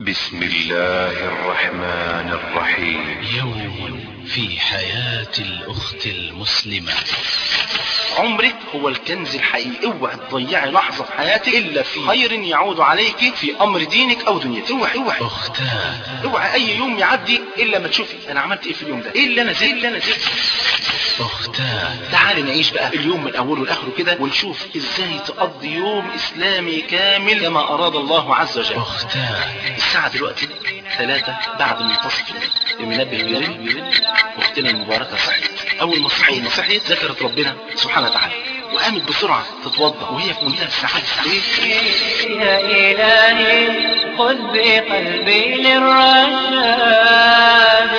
بسم الله الرحمن الرحيم. يوم في حياة الأخت المسلمة. عمرك هو الكنز الحقيقي، اوعى تضيعي لحظة في حياتك إلا في خير يعود عليك في أمر دينك أو دنيتك. اوعى أختان. اوعى أي يوم يعدي إلا ما تشوفي أنا عملت إيه في اليوم ده، إيه اللي أنا زدت. أختان. تعالي نعيش بقى اليوم من أوله لآخره كده ونشوف إزاي تقضي يوم إسلامي كامل كما أراد الله عز وجل. أختان. الساعة دلوقتي 3 بعد منتصف المنبه يرن. أختنا المباركة صحيت. أول ما صحيت ذكرت ربنا سبحانه وتعالى وقامت بسرعة تتوضأ وهي في منتهى السعادة. يا إلهي خذ بقلبي للرشاد.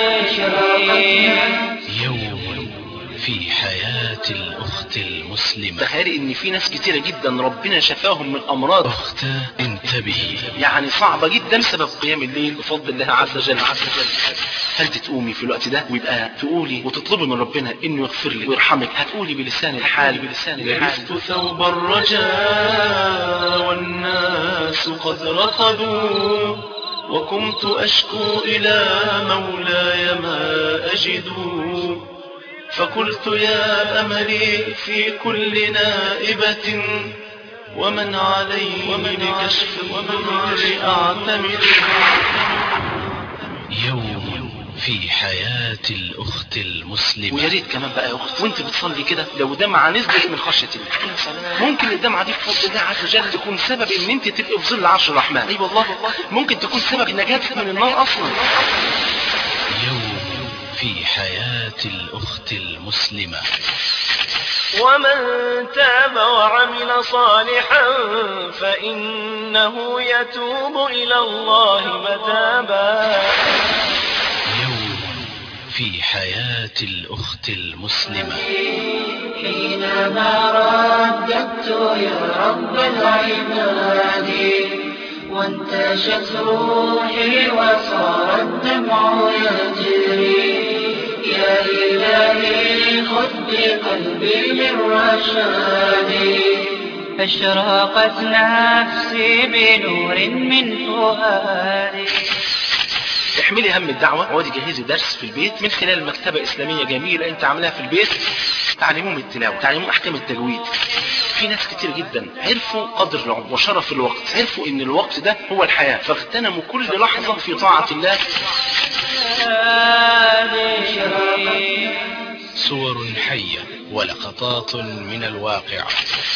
يوم في حياة الأخت المسلمة. تخيلي ان في ناس كتيرة جدا ربنا شفاهم من امراض أختان انتبهي، يعني صعبة جدا بسبب قيام الليل بفضل الله عز وجل. هل تقومي في الوقت ده ويبقى تقولي وتطلبي من ربنا انه يغفر لك ويرحمك؟ هتقولي بلسان الحال لبست ثوب الرجاء والناس قد رقدوا وكنت اشكو الى مولاي ما اجد فقلت يا املي في كل نائبة ومن علي بكشف الضر اعتمد. يوم في حياة الأخت المسلمة. ويا ريت كمان بقى يا اخت وانت بتصلي كده لو دمعة نزلت من خشية الله، ممكن الدمعة دي بفضل الله عز وجل تكون سبب ان انت تبقي في ظل عرش الرحمن. اي والله ممكن تكون سبب نجاتك من النار اصلا. يوم في حياة الأخت المسلمة. ومن تاب وعمل صالحا فإنه يتوب إلى الله متابا. يوم في حياة الأخت المسلمة. حينما رددت يا رب العباد وانتشت روحي وصار الدمع يجري يا إلهي خذ بقلبي للرشاد. أشرقت نفسي بنور من فؤادي. احملي هم الدعوة وادي جهزي درس في البيت من خلال مكتبة إسلامية جميلة انت عاملاها في البيت، تعلموهم التلاوة، تعلموهم أحكام التجويد. في ناس كتير جدا عرفوا قدر العمر وشرف الوقت، عرفوا ان الوقت ده هو الحياة فاغتنموا كل لحظة في طاعة الله. صور حية ولقطات من الواقع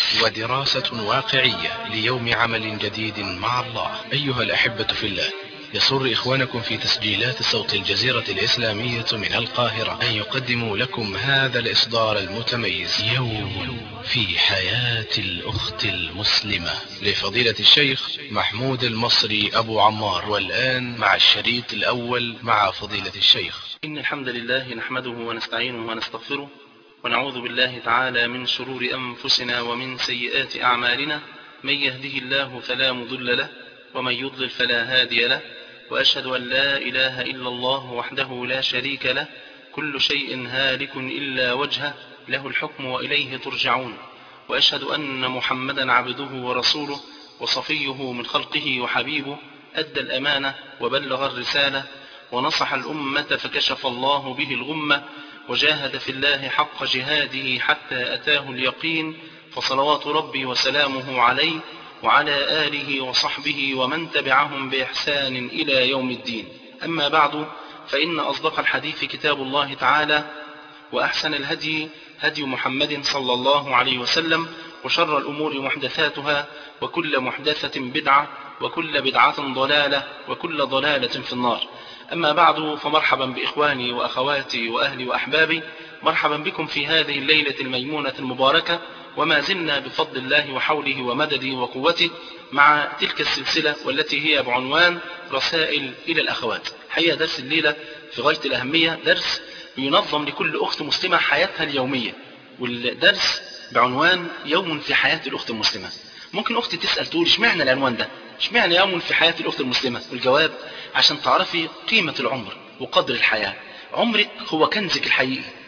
ودراسة واقعية ليوم عمل جديد مع الله. أيها الأحبة في الله، يسر إخوانكم في تسجيلات صوت الجزيرة الإسلامية من القاهرة أن يقدموا لكم هذا الإصدار المتميز. يوم في حياة الأخت المسلمة لفضيلة الشيخ محمود المصري أبو عمار. والآن مع الشريط الأول مع فضيلة الشيخ. إن الحمد لله نحمده ونستعينه ونستغفره ونعوذ بالله تعالى من شرور أنفسنا ومن سيئات أعمالنا. من يهده الله فلا مضل له ومن يضلل فلا هادي له، وأشهد أن لا إله إلا الله وحده لا شريك له، كل شيء هالك إلا وجهه، له الحكم وإليه ترجعون. وأشهد أن محمدا عبده ورسوله وصفيه من خلقه وحبيبه، أدى الأمانة وبلغ الرسالة ونصح الأمة فكشف الله به الغمة وجاهد في الله حق جهاده حتى أتاه اليقين، فصلوات ربي وسلامه عليه وعلى آله وصحبه ومن تبعهم بإحسان إلى يوم الدين. أما بعد، فإن أصدق الحديث كتاب الله تعالى، وأحسن الهدي هدي محمد صلى الله عليه وسلم، وشر الأمور محدثاتها وكل محدثة بدعة وكل بدعة ضلالة وكل ضلالة في النار. أما بعد، فمرحبا بإخواني وأخواتي وأهلي وأحبابي، مرحبا بكم في هذه الليلة الميمونة المباركة، وما زلنا بفضل الله وحوله ومدده وقوته مع تلك السلسلة والتي هي بعنوان رسائل إلى الأخوات. حقيقة درس الليلة في غاية الأهمية، درس ينظم لكل أخت مسلمة حياتها اليومية، والدرس بعنوان يوم في حياة الأخت المسلمة. ممكن أختي تسأل تقول اشمعنى العنوان ده، اشمعنى يوم في حياة الأخت المسلمة؟ والجواب عشان تعرفي قيمة العمر وقدر الحياة. عمرك هو كنزك الحقيقي،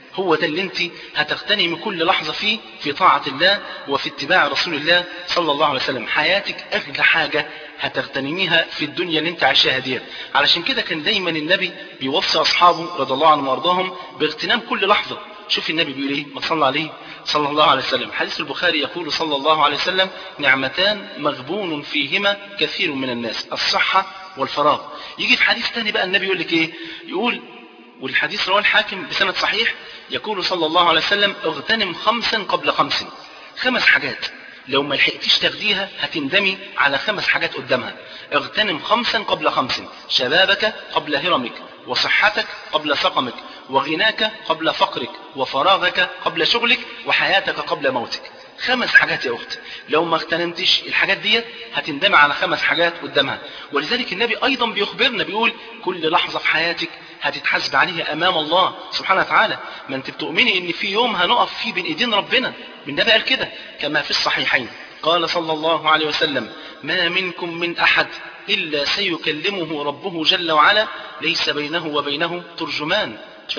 هو ده اللي انت هتغتنمي كل لحظة فيه في طاعة الله وفي اتباع رسول الله صلى الله عليه وسلم. حياتك أغلى حاجة هتغتنميها في الدنيا اللي انت عايشاها ديت. علشان كده كان دايما النبي بيوصي أصحابه رضي الله عنهم وارضاهم باغتنام كل لحظة. شوف النبي بيقول ايه، ما صلى عليه صلى الله عليه وسلم. حديث البخاري يقول صلى الله عليه وسلم: نعمتان مغبون فيهما كثير من الناس، الصحة والفراغ. يجي في حديث تاني بقى النبي يقول لك ايه، يقول، والحديث رواه الحاكم بسند صحيح، يقول صلى الله عليه وسلم: اغتنم 5 قبل 5. 5 حاجات لو ما لحقتيش تاخديها هتندمي على 5 حاجات قدامها. اغتنم 5 قبل 5: شبابك قبل هرمك، وصحتك قبل سقمك، وغناك قبل فقرك، وفراغك قبل شغلك، وحياتك قبل موتك. 5 حاجات يا أخت، لو ما اغتنمتش الحاجات ديت هتندمي على 5 حاجات قدامها. ولذلك النبي أيضا بيخبرنا بيقول: كل لحظة في حياتك هتتحاسب عليها أمام الله سبحانه وتعالى. ما انت بتؤمني ان في يوم هنقف فيه بين ايدين ربنا. النبي قال كده كما في الصحيحين، قال صلى الله عليه وسلم: ما منكم من أحد إلا سيكلمه ربه جل وعلا ليس بينه وبينه ترجمان.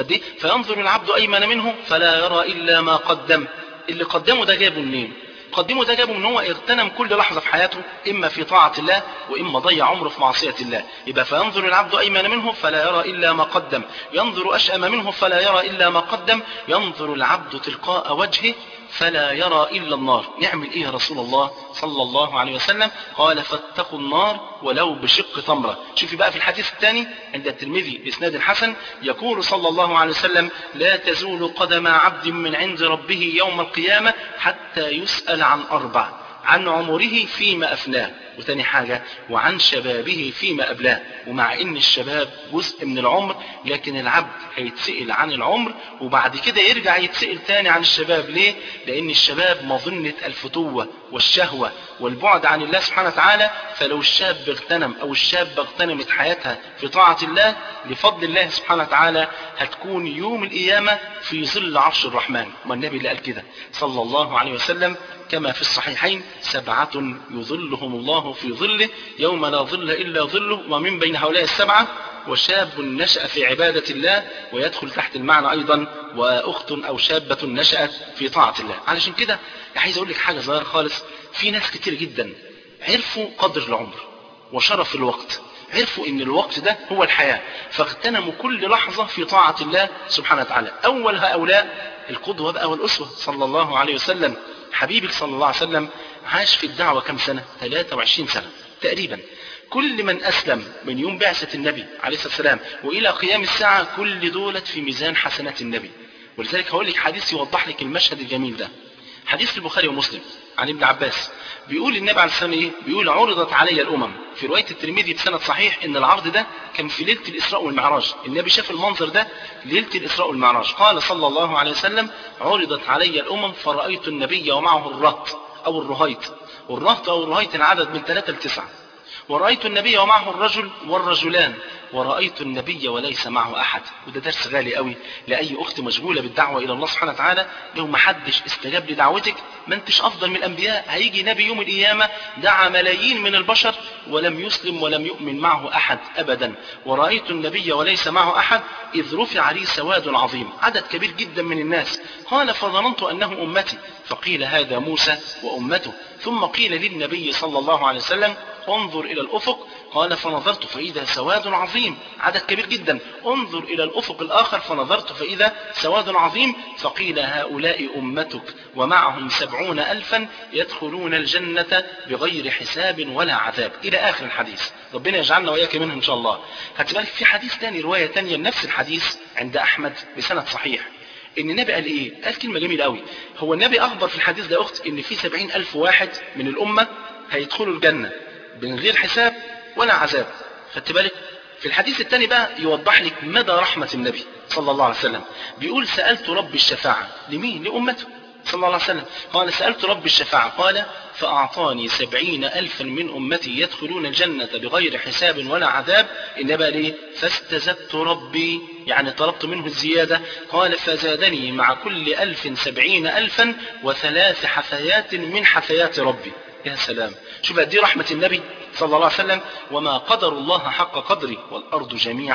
فينظر العبد أيمن منه فلا يرى إلا ما قدم. اللي قدمه ده جابه منين؟ قدمه ده جابه من هو اغتنم كل لحظة في حياته إما في طاعة الله وإما ضيع عمره في معصية الله. يبقى فينظر العبد أيمن منه فلا يرى إلا ما قدم، ينظر أشأم منه فلا يرى إلا ما قدم، ينظر العبد تلقاء وجهه فلا يرى إلا النار. نعمل إيه يا رسول الله صلى الله عليه وسلم؟ قال: فاتقوا النار ولو بشق تمرة. شوفي بقى في الحديث الثاني عند الترمذي بإسناد حسن، يقول صلى الله عليه وسلم: لا تزول قدم عبد من عند ربه يوم القيامة حتى يسأل عن 4: عن عمره فيما أفناه، وتاني حاجة وعن شبابه فيما أبلاه. ومع إن الشباب جزء من العمر، لكن العبد هيتسئل عن العمر وبعد كده يرجع يتسئل تاني عن الشباب. ليه؟ لأن الشباب مظنة الفتوة والشهوة والبعد عن الله سبحانه وتعالى. فلو الشاب اغتنم أو الشاب اغتنمت حياتها في طاعة الله لفضل الله سبحانه وتعالى هتكون يوم القيامة في ظل عرش الرحمن. والنبي اللي قال كده صلى الله عليه وسلم كما في الصحيحين: 7 يظلهم الله في ظله يوم لا ظل إلا ظله، ومن بين هؤلاء 7 وشاب نشأ في عبادة الله، ويدخل تحت المعنى أيضا وأخت أو شابة نشأت في طاعة الله. علشان كده عايز أقول لك حاجة صغيرة خالص، في ناس كتير جدا عرفوا قدر العمر وشرف الوقت، عرفوا ان الوقت ده هو الحياة، فاغتنموا كل لحظة في طاعة الله سبحانه وتعالى. أول هؤلاء القدوة بقى والأسوة صلى الله عليه وسلم. حبيبك صلى الله عليه وسلم عاش في الدعوة كم سنة؟ 23 سنة تقريبا. كل من أسلم من يوم بعثة النبي عليه الصلاة والسلام وإلى قيام الساعة كل دولة في ميزان حسنات النبي. ولذلك هقول لك حديث يوضح لك المشهد الجميل ده. حديث البخاري ومسلم عن ابن عباس، بيقول النبي عليه الصلاة والسلام بيقول: عرضت علي الأمم. في رواية الترمذي بسند صحيح ان العرض ده كان في ليلة الإسراء والمعراج. النبي شاف المنظر ده ليلة الإسراء والمعراج. قال صلى الله عليه وسلم: عرضت علي الأمم فرأيت النبي ومعه الرهط أو الرهيط، والرهط أو الرهيط العدد من 3 ل 9، ورأيت النبي ومعه الرجل والرجلان، ورأيت النبي وليس معه أحد. وده درس غالي قوي لأي أخت مشغولة بالدعوة إلى الله سبحانه وتعالى. لو ما حدش استجاب لدعوتك ما انتش أفضل من الأنبياء. هيجي نبي يوم القيامة دعا ملايين من البشر ولم يسلم ولم يؤمن معه أحد أبدا. ورأيت النبي وليس معه أحد إذ رفع لي سواد عظيم، عدد كبير جدا من الناس. قال: فظننت أنه أمتي، فقيل: هذا موسى وأمته. ثم قيل للنبي صلى الله عليه وسلم: انظر إلى الأفق. قال: فنظرت فإذا سواد عظيم، عدد كبير جدا. انظر إلى الأفق الآخر فنظرت فإذا سواد عظيم. فقيل: هؤلاء أمتك ومعهم 70,000 يدخلون الجنة بغير حساب ولا عذاب، إلى آخر الحديث. ربنا يجعلنا وإياك منهم إن شاء الله. هتبقى في حديث تاني، رواية تانية نفس الحديث عند أحمد بسند صحيح، ان النبي قال ايه؟ قال كلمة جميلة قوي. هو النبي اخبر في الحديث ده اخت ان في 70,000 واحد من الامة هيدخلوا الجنة من غير حساب ولا عذاب. خدت بالك؟ في الحديث الثاني بقى يوضح لك مدى رحمة النبي صلى الله عليه وسلم. بيقول: سألت رب الشفاعة. لمين؟ لأمته صلى الله عليه وسلم. قال: سألت رب الشفاعة، قال: فأعطاني 70,000 من أمتي يدخلون الجنة بغير حساب ولا عذاب. النبي قال ايه؟ فاستزدت ربي، يعني طلبت منه الزيادة. قال: فزادني مع كل 1000 70,000 و3 حثيات من حثيات ربي. يا سلام، شوف قد ايه رحمة النبي صلى الله عليه وسلم. وما قدر الله حق قدره والأرض جميعا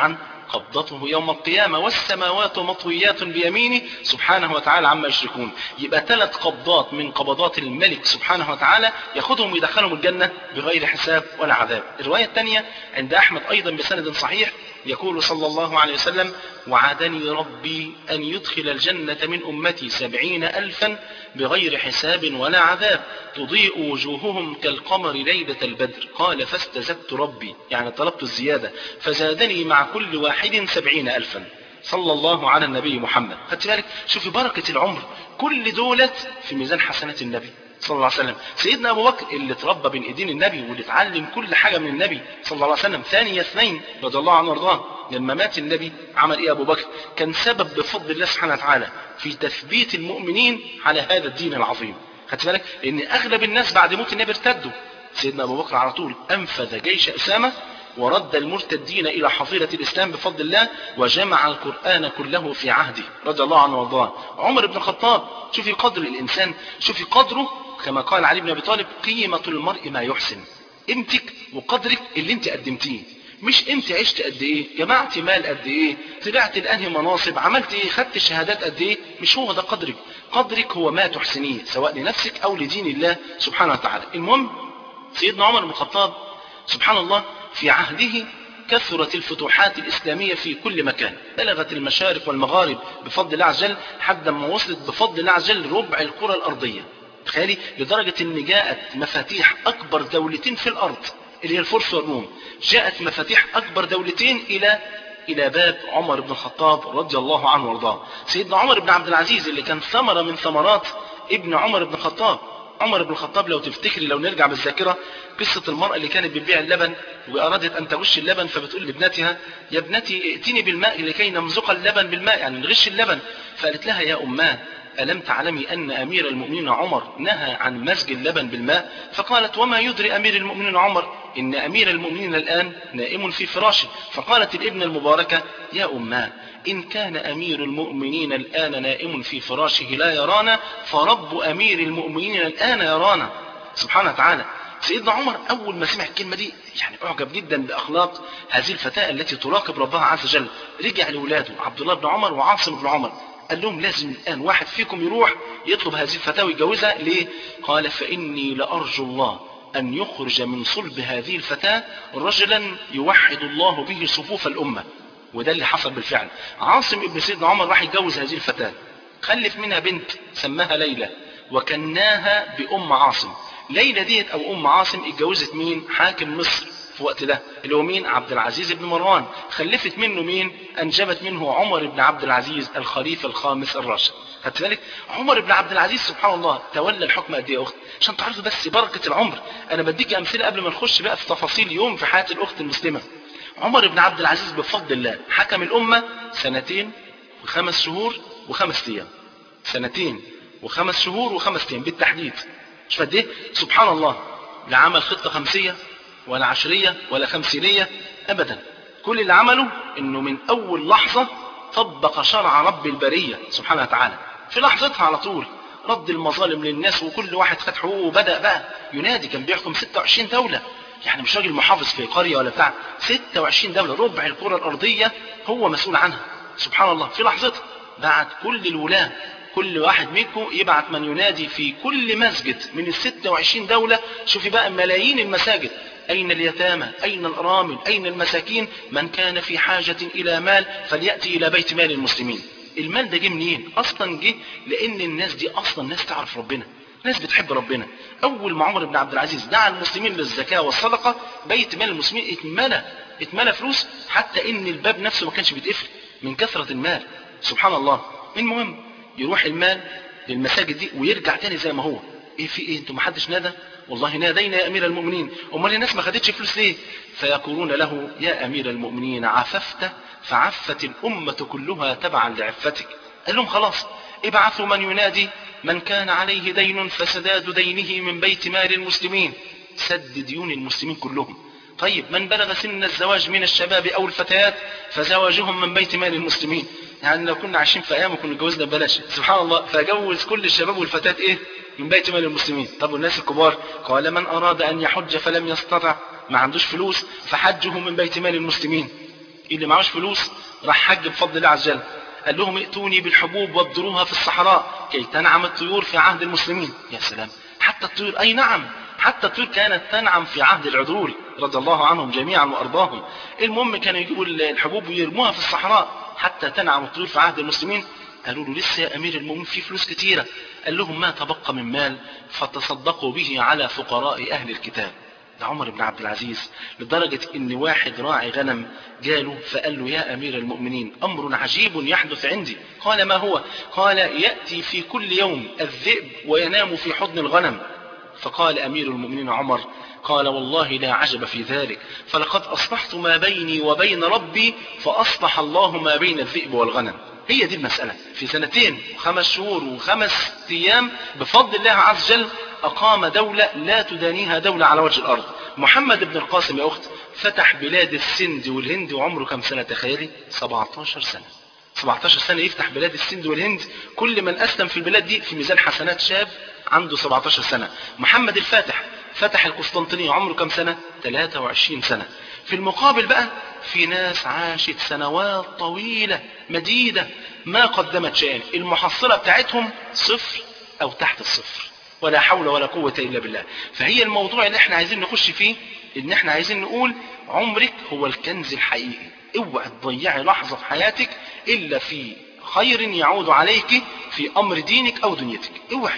قبضته يوم القيامة والسماوات مطويات بيمينه سبحانه وتعالى عما يشركون. يبقى 3 قبضات من قبضات الملك سبحانه وتعالى ياخدهم ويدخلهم الجنة بغير حساب ولا عذاب. الرواية الثانية عند أحمد أيضا بسند صحيح يقول صلى الله عليه وسلم: وعدني ربي أن يدخل الجنة من أمتي 70,000 بغير حساب ولا عذاب تضيء وجوههم كالقمر ليلة البدر. قال: فاستزدت ربي، يعني طلبت الزيادة، فزادني مع كل واحد 70,000. صلى الله على النبي محمد. خدت بالك؟ شوفي بركة العمر، كل دولت في ميزان حسنات النبي صلى الله عليه وسلم. سيدنا أبو بكر اللي اتربى بين ايدين النبي واللي اتعلم كل حاجة من النبي صلى الله عليه وسلم، ثاني اثنين رضي الله عنه وارضاه. لما مات النبي عمل ايه أبو بكر؟ كان سبب بفضل الله سبحانه وتعالى في تثبيت المؤمنين على هذا الدين العظيم. خدت بالك؟ لأن أغلب الناس بعد موت النبي ارتدوا. سيدنا أبو بكر على طول أنفذ جيش أسامة ورد المرتدين إلى حظيرة الإسلام بفضل الله، وجمع القرآن كله في عهده رضي الله عنه وارضاه. عمر بن الخطاب، شوفي قدر الإنسان، شوفي قدره، كما قال علي بن أبي طالب: قيمة المرء ما يحسن. قيمتك وقدرك اللي انت قدمتيه، مش انت عشت قد ايه، جمعت مال قد ايه، طلعت الانهي مناصب، عملت ايه، خدت الشهادات قد ايه. مش هو ده قدرك. قدرك هو ما تحسنيه سواء لنفسك او لدين الله سبحانه وتعالى. المهم سيدنا عمر بن الخطاب سبحان الله في عهده كثرت الفتوحات الإسلامية في كل مكان، بلغت المشارق والمغارب بفضل الله عز وجل، حتى ما وصلت بفضل الله عز وجل ربع الكرة الأرضية. تخيلي، لدرجة ان جاءت مفاتيح اكبر دولتين في الارض اللي هي الفرس والروم، جاءت مفاتيح اكبر دولتين الى باب عمر بن الخطاب رضي الله عنه وارضاه. سيدنا عمر بن عبد العزيز اللي كان ثمرة من ثمرات ابن عمر بن الخطاب. عمر بن الخطاب لو تفتكري، لو نرجع بالذاكرة، قصة المرأة اللي كانت بتبيع اللبن وأرادت أن تغش اللبن، فبتقول لابنتها: يا ابنتي ائتني بالماء لكي نمزق اللبن بالماء، يعني نغش اللبن. فقالت لها: يا أماه، ألم تعلمي أن أمير المؤمنين عمر نهى عن مزج اللبن بالماء؟ فقالت: وما يدري أمير المؤمنين عمر إن أمير المؤمنين الآن نائم في فراشه. فقالت الابنة المباركة: يا أماه، إن كان أمير المؤمنين الآن نائم في فراشه لا يرانا، فرب أمير المؤمنين الآن يرانا. سبحانه وتعالى. سيدنا عمر أول ما سمع الكلمة دي يعني أعجب جدا بأخلاق هذه الفتاة التي تراقب ربها عز وجل. رجع لأولاده عبد الله بن عمر وعاصم بن عمر، قال لهم: لازم الآن واحد فيكم يروح يطلب هذه الفتاة ويتجوزها. ليه؟ قال: فإني لأرجو الله أن يخرج من صلب هذه الفتاة رجلا يوحد الله به صفوف الأمة. وده اللي حصل بالفعل. عاصم ابن سيدنا عمر راح يتجوز هذه الفتاة، خلف منها بنت سماها ليلى وكناها بأم عاصم. ليلى ديت أو أم عاصم اتجوزت مين؟ حاكم مصر في وقت ده اللي هو مين؟ عبد العزيز بن مروان. خلفت منه مين؟ أنجبت منه عمر بن عبد العزيز الخليفة الخامس الراشد. خدت بالك؟ عمر بن عبد العزيز سبحان الله تولى الحكم قد ايه يا أخت؟ عشان تعرفوا بس بركة العمر. أنا بديك أمثلة قبل ما نخش بقى في تفاصيل يوم في حياة الأخت المسلمة. عمر بن عبد العزيز بفضل الله حكم الأمة 2 و5 شهور و5 أيام. 2 و5 شهور و5 أيام بالتحديد. مش قد ايه؟ سبحان الله. لا عمل خطة 5 ولا 10 ولا 50 أبدا. كل اللي عمله إنه من أول لحظة طبق شرع رب البرية سبحانه وتعالى في لحظتها على طول. رد المظالم للناس وكل واحد خد حقوقه، وبدأ بقى ينادي. كان بيحكم 26 دولة، يعني مش راجل محافظ في قرية ولا بتاع، 26 دولة ربع الكرة الأرضية هو مسؤول عنها. سبحان الله. في لحظتها بعد كل الولاة كل واحد منكم يبعت من ينادي في كل مسجد من 26 دولة. شوفي بقى ملايين المساجد، أين اليتامى، أين الأرامل، أين المساكين، من كان في حاجة إلى مال فليأتي إلى بيت مال المسلمين. المال ده جه منين؟ أصلا جه لأن الناس دي أصلا ناس تعرف ربنا، ناس بتحب ربنا. أول ما عمر بن عبد العزيز دعا المسلمين للزكاة والصدقة بيت مال المسلمين اتملى فلوس، حتى إن الباب نفسه ما كانش بيتقفل من كثرة المال. سبحان الله. المهم يروح المال للمساجد دي ويرجع تاني زي ما هو. ايه في ايه؟ انتوا ما حدش نادى؟ والله نادينا يا امير المؤمنين. امال الناس ما خدتش فلوس ليه؟ فيقولون له: يا امير المؤمنين عففت فعفت الامة كلها تبعا لعفتك. قال لهم: خلاص ابعثوا من ينادي من كان عليه دين فسداد دينه من بيت مال المسلمين. سد ديون المسلمين كلهم. طيب من بلغ سن الزواج من الشباب او الفتيات فزواجهم من بيت مال المسلمين. يعني لو كنا عايشين في ايام كنا اتجوزنا ببلاش. سبحان الله. فجوز كل الشباب والفتيات ايه؟ من بيت مال المسلمين. طب والناس الكبار؟ قال: من اراد ان يحج فلم يستطع، ما عندوش فلوس، فحجه من بيت مال المسلمين. اللي معهوش فلوس راح حج بفضل الله عز وجل، قال لهم ائتوني بالحبوب وابذروها في الصحراء كي تنعم الطيور في عهد المسلمين. يا سلام، حتى الطيور، أي نعم، حتى الطيور كانت تنعم في عهد العذول رضي الله عنهم جميعا وأرضاهم. المهم كانوا يجيبوا الحبوب ويرموها في الصحراء حتى تنعم الطيور في عهد المسلمين. قالوا له لسه يا أمير المؤمنين في فلوس كتيرة. قال لهم ما تبقى من مال فتصدقوا به على فقراء أهل الكتاب. ده عمر بن عبد العزيز، لدرجة ان واحد راعي غنم جاله فقال له يا امير المؤمنين امر عجيب يحدث عندي. قال ما هو؟ قال يأتي في كل يوم الذئب وينام في حضن الغنم. فقال امير المؤمنين عمر قال والله لا عجب في ذلك، فلقد اصلحت ما بيني وبين ربي فاصلح الله ما بين الذئب والغنم. هي دي المسألة. في 2 و5 شهور و5 أيام بفضل الله عز وجل أقام دولة لا تدانيها دولة على وجه الأرض. محمد بن القاسم يا أخت فتح بلاد السند والهند وعمره كم سنة تخيلي؟ 17 سنة. 17 سنة يفتح بلاد السند والهند. كل من أسلم في البلاد دي في ميزان حسنات شاب عنده 17 سنة. محمد الفاتح فتح القسطنطينية عمره كم سنة؟ 23 سنة. في المقابل بقى في ناس عاشت سنوات طويلة مديدة ما قدمت شيئا، المحصلة بتاعتهم 0 أو تحت 0، ولا حول ولا قوة إلا بالله. فهي الموضوع اللي احنا عايزين نخش فيه ان احنا عايزين نقول عمرك هو الكنز الحقيقي. اوعى تضيعي لحظة في حياتك الا في خير يعود عليك في امر دينك او دنيتك.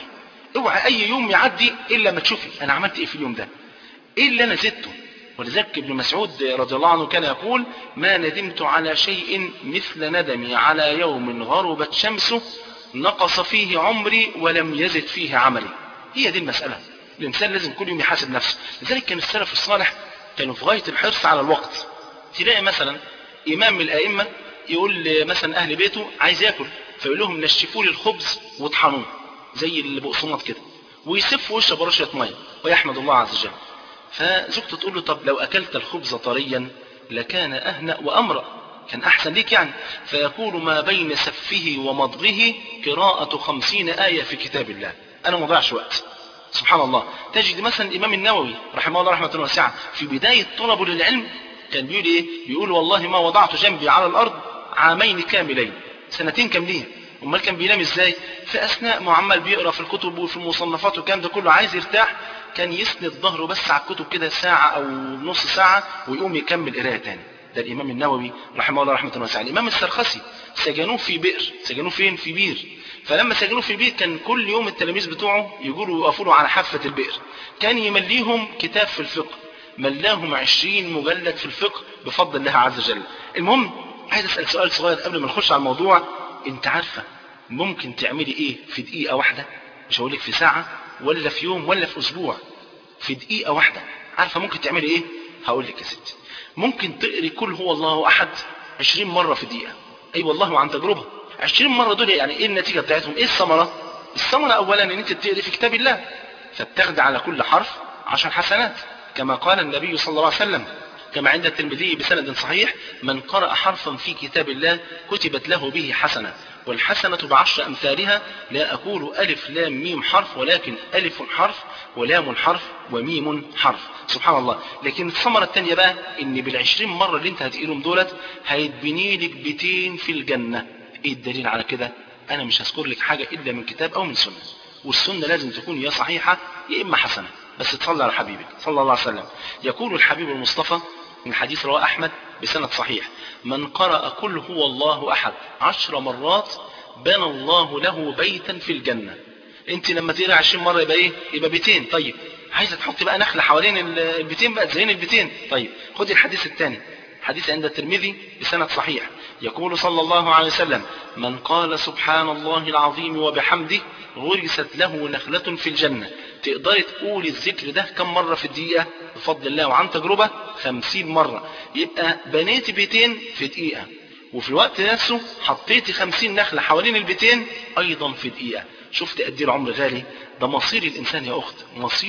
اوعى اي يوم يعدي الا ما تشوفي انا عملت ايه في اليوم ده، ايه اللي انا زدته. ولذلك ابن مسعود رضي الله عنه كان يقول ما ندمت على شيء مثل ندمي على يوم غربت شمسه نقص فيه عمري ولم يزد فيه عملي. هي دي المسألة. الإنسان لازم كل يوم يحاسب نفسه. لذلك كان السلف الصالح كانوا في غاية الحرص على الوقت. تلاقي مثلا إمام من الأئمة يقول مثلا أهل بيته عايز يأكل فيقول لهم نشفوا لي الخبز واطحنوه زي البقسماط كده ويسف ويشرب رشة مية ويحمد الله عز وجل. فزوجته تقول له طب لو أكلت الخبز طريا لكان أهنأ وأمرأ، كان أحسن ليك يعني. فيقول ما بين سفه ومضغه قراءة 50 آية في كتاب الله، أنا ما ضيعش وقت. سبحان الله. تجد مثلا الإمام النووي رحمه الله رحمة واسعة في بداية طلبه للعلم كان بيقول إيه؟ بيقول والله ما وضعت جنبي على الأرض 2 عام كاملين، 2 سنين كاملين. امال كان بينام ازاي؟ في اثناء ما عمال بيقرا في الكتب وفي المصنفات والكلام ده كله عايز يرتاح كان يسند ظهره بس على الكتب كده ساعه او نص ساعه ويقوم يكمل قراءه تاني. ده الامام النووي رحمه الله رحمه واسعه. الامام السرخسي سجنوه في بئر، سجنوه فين؟ في بير. فلما سجنوه في البير كان كل يوم التلاميذ بتوعه يقولوا يقفوا له على حافه البئر، كان يمليهم كتاب في الفقه، ملاهم 20 مجلد في الفقه بفضل الله عز وجل. المهم عايز اسال سؤال صغير قبل ما نخش على الموضوع. انت عارفه ممكن تعملي ايه في دقيقة واحدة؟ مش هقولك في ساعة ولا في يوم ولا في اسبوع، في دقيقة واحدة. عارفة ممكن تعملي ايه؟ هقولك يا ستي، ممكن تقري كل هو الله احد 20 مرة في دقيقة. اي والله عن تجربة. 20 مرة دول يعني ايه النتيجة بتاعتهم؟ ايه الثمرة؟ الثمرة اولا ان انت تقري في كتاب الله فبتاخدي على كل حرف 10 حسنات كما قال النبي صلى الله عليه وسلم كما عند الترمذي بسند صحيح من قرأ حرفا في كتاب الله كتبت له به حسنة والحسنة ب10 أمثالها. لا أقول ألف لام ميم حرف ولكن ألف حرف ولام حرف وميم حرف. سبحان الله. لكن الثمرة الثانية بقى إن بال20 مرة اللي انت هتقيلهم دولت هيتبني لك بيتين في الجنة. إيه الدليل على كده؟ أنا مش هذكر لك حاجة إلا من كتاب أو من سنة، والسنة لازم تكون يا صحيحة يا إما حسنة، بس تصلي على حبيبك صلى الله عليه وسلم. يقول الحبيب المصطفى من حديث رواه أحمد بسند صحيح من قرأ قل هو الله أحد 10 مرات بنى الله له بيتا في الجنة. انت لما تقرأ 20 مرة يبقى ايه؟ يبقى بيتين. طيب عايزة تحط بقى نخلة حوالين البيتين بقى تزين البيتين. طيب خد الحديث الثاني، حديث عند الترمذي بسند صحيح يقول صلى الله عليه وسلم من قال سبحان الله العظيم وبحمده غرست له نخلة في الجنة. تقدري تقولي الذكر ده كم مرة في الدقيقة؟ بفضل الله وعن تجربة 50 مرة. يبقى بنيتي بيتين في دقيقة وفي الوقت نفسه حطيتي 50 نخلة حوالين البيتين أيضا في دقيقة. شفت قد ايه العمر غالي؟ ده مصير الإنسان يا أخت،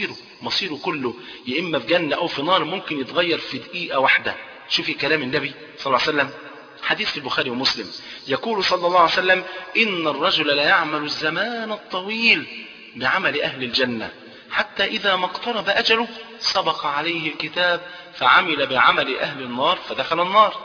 مصيره كله يا إما في جنة أو في نار، ممكن يتغير في دقيقة واحدة. شوفي كلام النبي صلى الله عليه وسلم حديث في البخاري ومسلم يقول صلى الله عليه وسلم إن الرجل لا يعمل الزمان الطويل بعمل أهل الجنة حتى إذا ما اقترب أجله سبق عليه الكتاب فعمل بعمل أهل النار فدخل النار.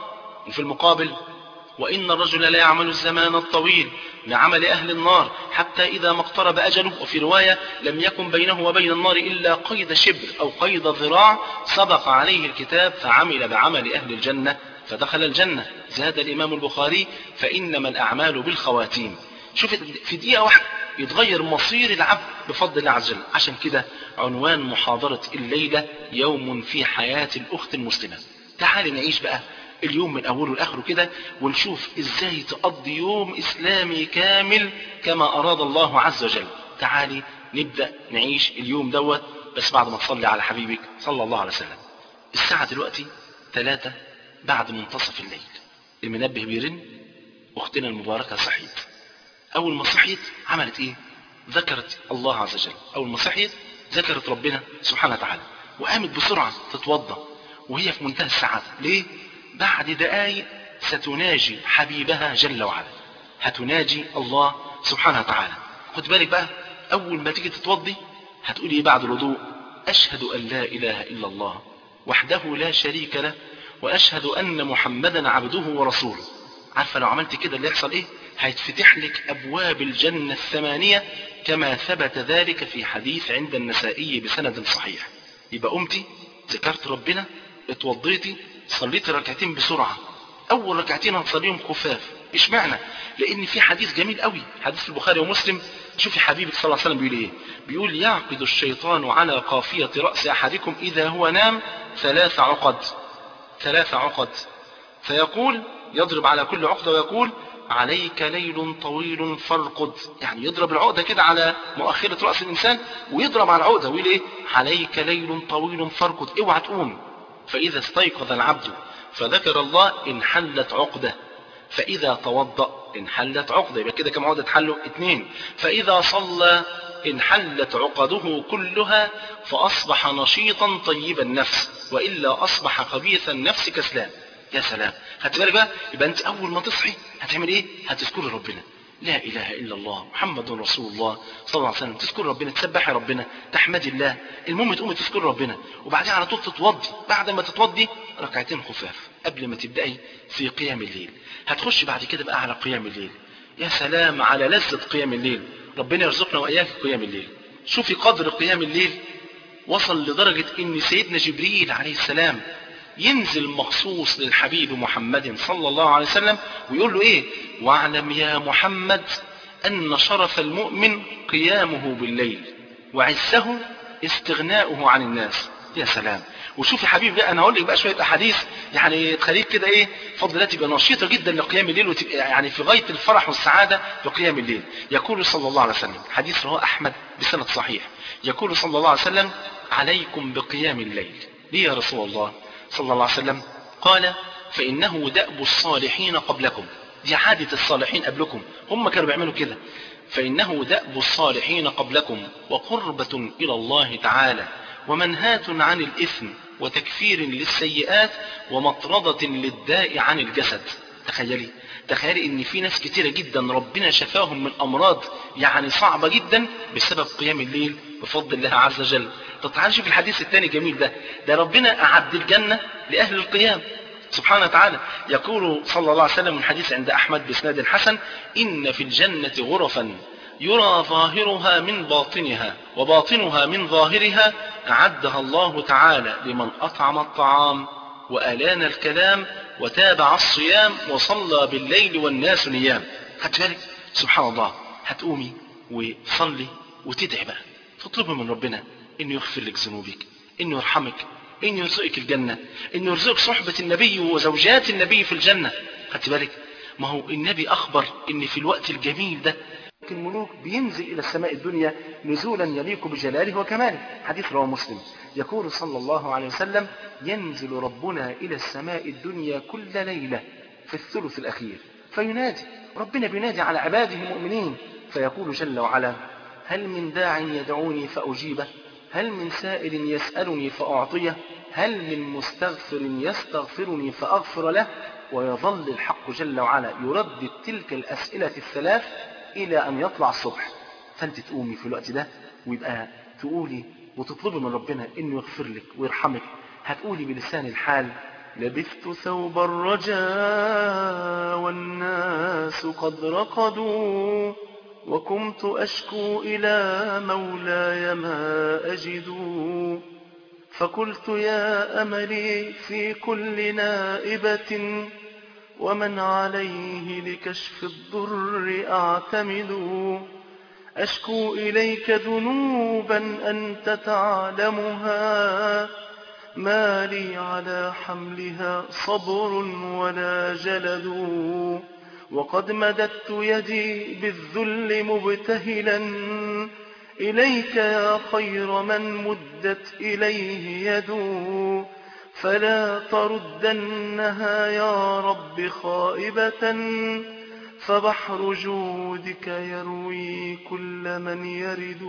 وفي المقابل وإن الرجل لا يعمل الزمان الطويل لعمل أهل النار حتى إذا ما اقترب أجله، وفي رواية لم يكن بينه وبين النار إلا قيد شبر أو قيد ذراع سبق عليه الكتاب فعمل بعمل أهل الجنة فدخل الجنة. زاد الإمام البخاري فإنما الأعمال بالخواتيم. شوف في دقيقة واحدة يتغير مصير العبد بفضل الله عز وجل. عشان كده عنوان محاضرة الليلة يوم في حياة الأخت المسلمة. تعال نعيش بقى اليوم من أوله لآخره كده ونشوف إزاي تقضي يوم إسلامي كامل كما أراد الله عز وجل. تعالي نبدأ نعيش اليوم دوت، بس بعد ما تصلي على حبيبك صلى الله عليه وسلم. الساعة دلوقتي 3 بعد منتصف الليل، المنبه بيرن، أختنا المباركة صحيت. أول ما صحيت عملت إيه؟ ذكرت الله عز وجل. أول ما صحيت ذكرت ربنا سبحانه وتعالى وقامت بسرعة تتوضى وهي في منتهى السعادة. ليه؟ بعد دقائق ستناجي حبيبها جل وعلا، هتناجي الله سبحانه وتعالى. خد بالك بقى، أول ما تيجي تتوضي هتقولي بعد الوضوء أشهد أن لا إله إلا الله وحده لا شريك له وأشهد أن محمدا عبده ورسوله. عارفة لو عملت كده اللي يحصل إيه؟ هيتفتح لك أبواب الجنة 8 كما ثبت ذلك في حديث عند النسائي بسند صحيح. يبقى قمتي ذكرت ربنا، اتوضيتي، صليت ركعتين بسرعة. أول ركعتين هتصليهم خفاف. إيش معنى؟ لأن في حديث جميل قوي، حديث في البخاري ومسلم. شوفي حبيبك صلى الله عليه وسلم بيقول إيه؟ بيقول يعقد الشيطان على قافية رأس أحدكم إذا هو نام 3 عقد، 3 عقد، فيقول يضرب على كل عقدة ويقول عليك ليل طويل فارقد. يعني يضرب العقدة كده على مؤخرة رأس الإنسان ويضرب على العقدة ويقول إيه؟ عليك ليل طويل فارقد، اوعى تقوم. فإذا استيقظ العبد فذكر الله انحلت عقدة، فإذا توضأ انحلت عقدة، يبقى كده كم عقدة تحلوا؟ 2. فإذا صلى انحلت عقده كلها فأصبح نشيطا طيب النفس وإلا أصبح خبيث النفس كسلان. يا سلام، خدت بالك بقى؟ يبقى أنت أول ما تصحي هتعمل إيه؟ هتذكر ربنا، لا إله إلا الله محمد رسول الله صلى الله عليه وسلم. تذكر ربنا، تسبحي ربنا، تحمدي الله. المهم تقومي تذكر ربنا وبعدين على طول تتوضي. بعد ما تتوضي ركعتين خفاف قبل ما تبدأي في قيام الليل. هتخش بعد كده بقى على قيام الليل. يا سلام على لذة قيام الليل، ربنا يرزقنا وإياك قيام الليل. شوفي قدر قيام الليل وصل لدرجة إن سيدنا جبريل عليه السلام ينزل مخصوص للحبيب محمد صلى الله عليه وسلم ويقول له إيه؟ واعلم يا محمد أن شرف المؤمن قيامه بالليل وعزه استغناؤه عن الناس. يا سلام. وشوفي حبيبي بقى، أنا هقول لك بقى شوية أحاديث يعني تخليك كده إيه فضل الله تبقى نشيطة جدا لقيام الليل وتبقى يعني في غاية الفرح والسعادة بقيام الليل. يقول صلى الله عليه وسلم، حديث رواه أحمد بسند صحيح، يقول صلى الله عليه وسلم عليكم بقيام الليل. ليه يا رسول الله صلى الله عليه وسلم؟ قال فإنه دأب الصالحين قبلكم، دي عادة الصالحين قبلكم، هم كانوا بيعملوا كده. فإنه دأب الصالحين قبلكم وقربة إلى الله تعالى ومنهاة عن الإثم وتكفير للسيئات ومطردة للداء عن الجسد. تخيلي ان في ناس كتيرة جدا ربنا شفاهم من امراض يعني صعبة جدا بسبب قيام الليل بفضل الله عز وجل. طب تعالوا شوف الحديث الثاني الجميل ده ربنا اعد الجنة لاهل القيام سبحانه وتعالى. يقول صلى الله عليه وسلم من حديث عند احمد باسناد حسن ان في الجنة غرفا يرى ظاهرها من باطنها وباطنها من ظاهرها اعدها الله تعالى لمن اطعم الطعام وألان الكلام وتابع الصيام وصلى بالليل والناس نيام. خدت بالك؟ سبحان الله. هتقومي وتصلي وتدعي بقى، تطلبي من ربنا انه يغفر لك ذنوبك، انه يرحمك، انه يرزقك الجنة، انه يرزقك صحبة النبي وزوجات النبي في الجنة. خدت بالك؟ ما هو النبي اخبر ان في الوقت الجميل ده الملوك بينزل الى السماء الدنيا نزولا يليق بجلاله وكماله. حديث رواه مسلم، يقول صلى الله عليه وسلم ينزل ربنا الى السماء الدنيا كل ليلة في الثلث الاخير فينادي، ربنا بينادي على عباده المؤمنين فيقول جل وعلا هل من داع يدعوني فاجيبه، هل من سائل يسألني فاعطيه، هل من مستغفر يستغفرني فاغفر له. ويظل الحق جل وعلا يردد تلك الاسئلة الثلاث إلى أن يطلع الصبح. فأنت تقومي في الوقت ده ويبقى تقولي وتطلبي من ربنا إنه يغفر لك ويرحمك. هتقولي بلسان الحال لبثت ثوب الرجاء والناس قد رقدوا، وكنت أشكو إلى مولاي ما أجد، فقلت يا أملي في كل نائبة، ومن عليه لكشف الضر أعتمد، أشكو إليك ذنوبا أنت تعلمها، ما لي على حملها صبر ولا جلد، وقد مددت يدي بالذل مبتهلا إليك يا خير من مدت إليه يد، فلا تردنها يا رب خائبة، فبحر جودك يروي كل من يرد.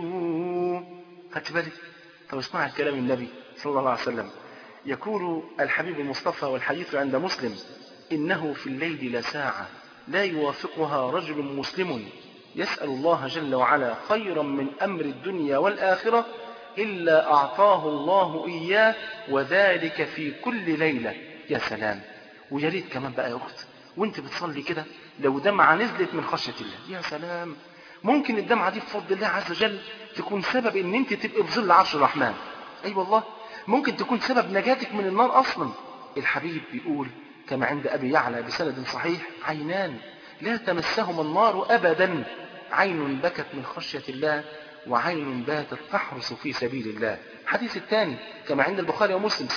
خدت بالك؟ طب اسمع الكلام النبي صلى الله عليه وسلم، يقول الحبيب المصطفى والحديث عند مسلم: إنه في الليل لساعة لا يوافقها رجل مسلم يسأل الله جل وعلا خيرا من أمر الدنيا والآخرة إلا أعطاه الله إياه، وذلك في كل ليلة. يا سلام! ويا ريت كمان بقى يا أخت وانت بتصلي كده لو دمعة نزلت من خشية الله، يا سلام! ممكن الدمعة دي بفضل الله عز وجل تكون سبب ان انت تبقى في ظل عرش الرحمن. اي والله ممكن تكون سبب نجاتك من النار اصلا. الحبيب بيقول كما عند ابي يعلى بسند صحيح: عينان لا تمسهما النار ابدا، عين بكت من خشية الله، وعين باتت تحرس في سبيل الله. الحديث الثاني كما عند البخاري ومسلم: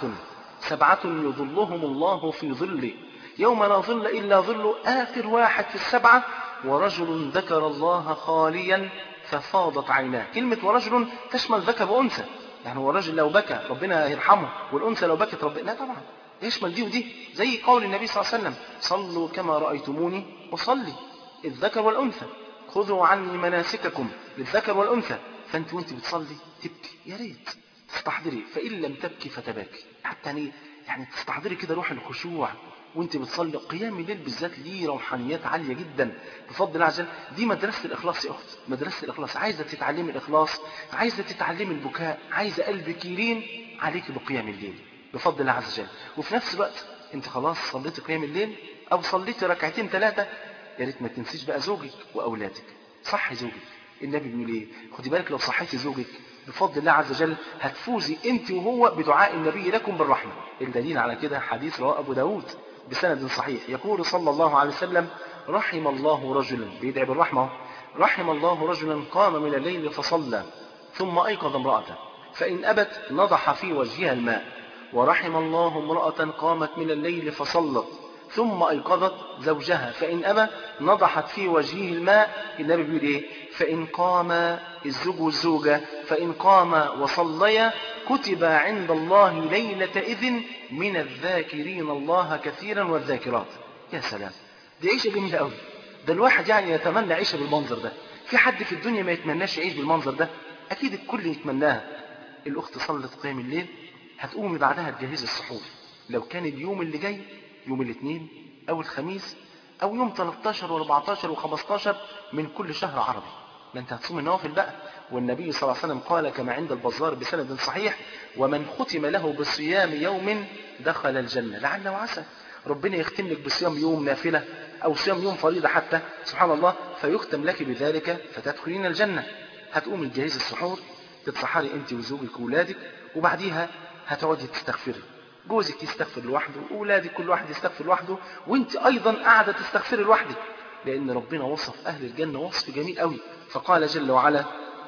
سبعة يظلهم الله في ظله يوم لا ظل إلا ظل. آخر واحد في السبعة: ورجل ذكر الله خاليا ففاضت عيناه. كلمة ورجل تشمل ذكر وأنثى، يعني هو الرجل لو بكى ربنا يرحمه، والأنثى لو بكت ربنا، لا طبعا يشمل دي ودي، زي قول النبي صلى الله عليه وسلم: صلوا كما رأيتموني أصلي. الذكر والأنثى، خذوا عني مناسككم، للذكر والأنثى. فأنت وانت بتصلي تبكي، يا ريت تستحضري، فإن لم تبكي فتباكي، حتى يعني تستحضري كده روح الخشوع وانت بتصلي. قيام الليل بالذات ليه روحانيات عالية جدا بفضل الله عز وجل. دي مدرسة الإخلاص يا أخت، مدرسة الإخلاص. عايزة تتعلمي الإخلاص، عايزة تتعلمي البكاء، عايزة قلبك يلين، عليك بقيام الليل بفضل الله عز وجل. وفي نفس الوقت انت خلاص صليتي قيام الليل أو صليتي ركعتين 3، يا ريت ما تنسيش بقى زوجك وأولادك. صحي زوجك، النبي بيقول ايه؟ خدي بالك لو صحيتي زوجك بفضل الله عز وجل هتفوزي انت وهو بدعاء النبي لكم بالرحمة. الدليل على كده حديث رواه أبو داود بسند صحيح، يقول صلى الله عليه وسلم: رحم الله رجلا، بيدعي بالرحمة، رحم الله رجلا قام من الليل فصلى ثم أيقظ امرأته فإن أبت نضح في وجهها الماء، ورحم الله امرأة قامت من الليل فصلت ثم أيقظت زوجها فإن أبى نضحت في وجهه الماء. النبي بيقول إيه؟ فإن قام الزوج والزوجة، فإن قام وصليا كتب عند الله ليلة إذن من الذاكرين الله كثيرا والذاكرات. يا سلام! دي عيشة جميلة قوي. ده الواحد يعني يتمنى عيشة بالمنظر ده. في حد في الدنيا ما يتمناش يعيش بالمنظر ده؟ أكيد الكل يتمناها. الأخت صلت قيام الليل، هتقومي بعدها تجهز السحور. لو كان اليوم اللي جاي يوم الاثنين أو الخميس أو يوم 13 و14 و15 من كل شهر عربي، ما انت هتصوم النوافل بقى. والنبي صلى الله عليه وسلم قال كما عند البزار بسند صحيح: ومن ختم له بصيام يوم دخل الجنة. لعل وعسى ربنا يختم لك بصيام يوم نافلة أو صيام يوم فريضة حتى، سبحان الله، فيختم لك بذلك فتدخلين الجنة. هتقوم تجهز السحور، تتسحري انت وزوجك وولادك، وبعديها هتقعدي تستغفري. جوزك يستغفر لوحده، وولادك كل واحد يستغفر لوحده، وانت ايضا قاعده تستغفري لوحدك، لان ربنا وصف اهل الجنه وصف جميل قوي. فقال جل وعلا: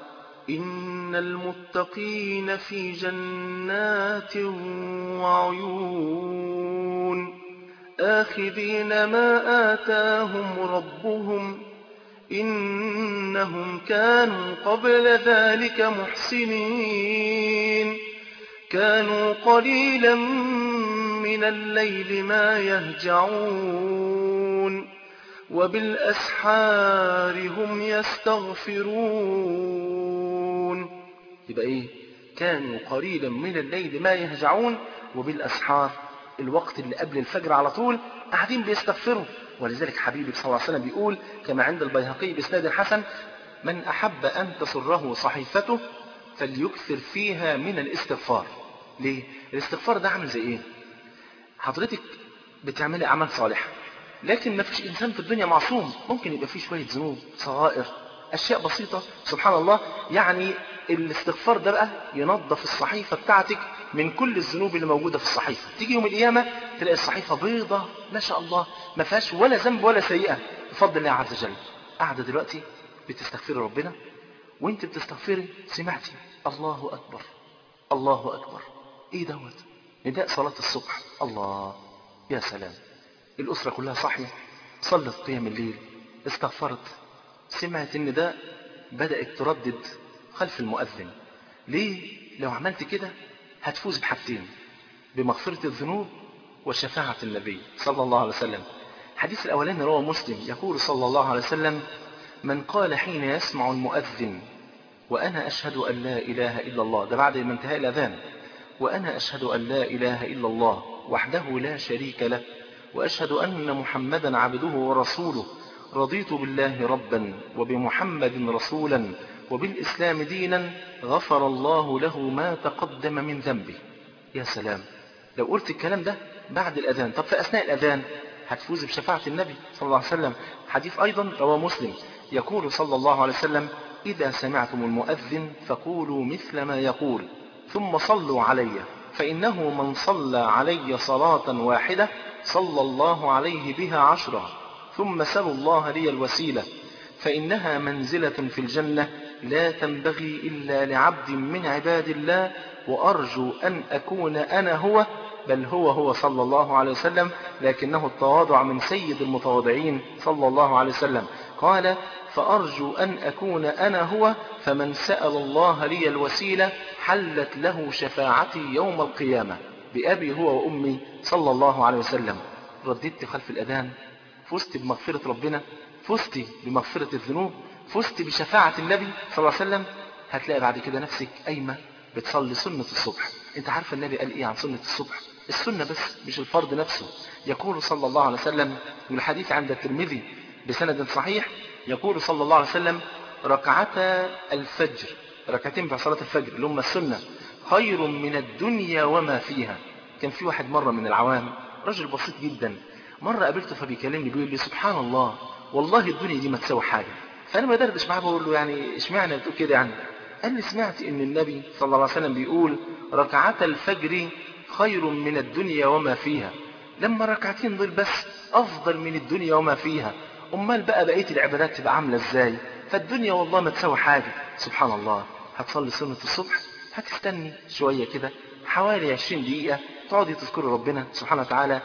ان المتقين في جنات وعيون آخذين ما آتاهم ربهم إنهم كانوا قبل ذلك محسنين كانوا قليلا من الليل ما يهجعون وبالأسحار هم يستغفرون. يبقى إيه؟ كانوا قليلا من الليل ما يهجعون، وبالأسحار الوقت اللي قبل الفجر على طول قاعدين بيستغفروا. ولذلك حبيبي صلى الله عليه وسلم بيقول كما عند البيهقي بإسناد حسن: من أحب أن تسره صحيفته فليكثر فيها من الاستغفار. ليه؟ الاستغفار ده عامل زي إيه؟ حضرتك بتعملي أعمال صالحة، لكن ما فيش إنسان في الدنيا معصوم، ممكن يبقى فيه شوية ذنوب صغائر، أشياء بسيطة سبحان الله. يعني الاستغفار ده بقى ينظف الصحيفة بتاعتك من كل الذنوب اللي موجودة في الصحيفة. تيجي يوم القيامة تلاقي الصحيفة بيضة ما شاء الله، ما فيهاش ولا ذنب ولا سيئة بفضل الله عز وجل. قاعدة دلوقتي بتستغفري ربنا، وانت بتستغفري سمعتي الله أكبر الله أكبر. ايه دوت؟ نداء صلاة الصبح. الله يا سلام، الأسرة كلها صاحية، صلت قيام الليل، استغفرت، سمعت النداء، بدأت تردد خلف المؤذن. ليه؟ لو عملت كده هتفوز بحاجتين، بمغفرة الذنوب وشفاعة النبي صلى الله عليه وسلم. الحديث الأولاني رواه مسلم، يقول صلى الله عليه وسلم: من قال حين يسمع المؤذن وأنا أشهد أن لا إله إلا الله، ده بعد ما انتهاء الأذان، وأنا أشهد أن لا إله إلا الله وحده لا شريك له وأشهد أن محمدا عبده ورسوله، رضيت بالله ربا وبمحمد رسولا وبالإسلام دينا، غفر الله له ما تقدم من ذنبه. يا سلام لو قلت الكلام ده بعد الأذان. طب في أثناء الأذان هتفوز بشفاعة النبي صلى الله عليه وسلم. حديث أيضا رواه مسلم، يقول صلى الله عليه وسلم: إذا سمعتم المؤذن فقولوا مثل ما يقول ثم صلوا علي، فإنه من صلى علي صلاة واحدة صلى الله عليه بها 10، ثم سلوا الله لي الوسيلة فإنها منزلة في الجنة لا تنبغي إلا لعبد من عباد الله، وأرجو أن أكون أنا هو، بل هو صلى الله عليه وسلم، لكنه التواضع من سيد المتواضعين صلى الله عليه وسلم. قال: فأرجو أن أكون أنا هو، فمن سأل الله لي الوسيلة حلت له شفاعتي يوم القيامة، بأبي هو وأمي صلى الله عليه وسلم. رددت خلف الأذان، فزت بمغفرة ربنا، فزت بمغفرة الذنوب، فزت بشفاعة النبي صلى الله عليه وسلم. هتلاقي بعد كده نفسك قايمة بتصلي سنة الصبح. انت عارفة النبي قال ايه عن سنة الصبح؟ السنة بس مش الفرض نفسه. يقول صلى الله عليه وسلم، والحديث عند الترمذي بسند صحيح، يقول صلى الله عليه وسلم: ركعتا الفجر، ركعتين في صلاة الفجر اللي هم السنة، خير من الدنيا وما فيها. كان في واحد مرة من العوام، رجل بسيط جدا، مرة قابلته فبيكلمني بيقول لي: سبحان الله والله الدنيا دي ما تساوي حاجة. فأنا بدردش معاه بقول له: يعني اشمعنى بتقول كده يعني؟ قال لي: سمعت ان النبي صلى الله عليه وسلم بيقول ركعتا الفجر خير من الدنيا وما فيها. لما ركعتين دول بس افضل من الدنيا وما فيها، امال بقى بقية العبادات تبقى عاملة ازاي؟ فالدنيا والله ما تساوي حاجة. سبحان الله. هتصلي سنة الصبح، هتستني شوية كده حوالي 20 دقيقة تقعدي تذكري ربنا سبحانه وتعالى،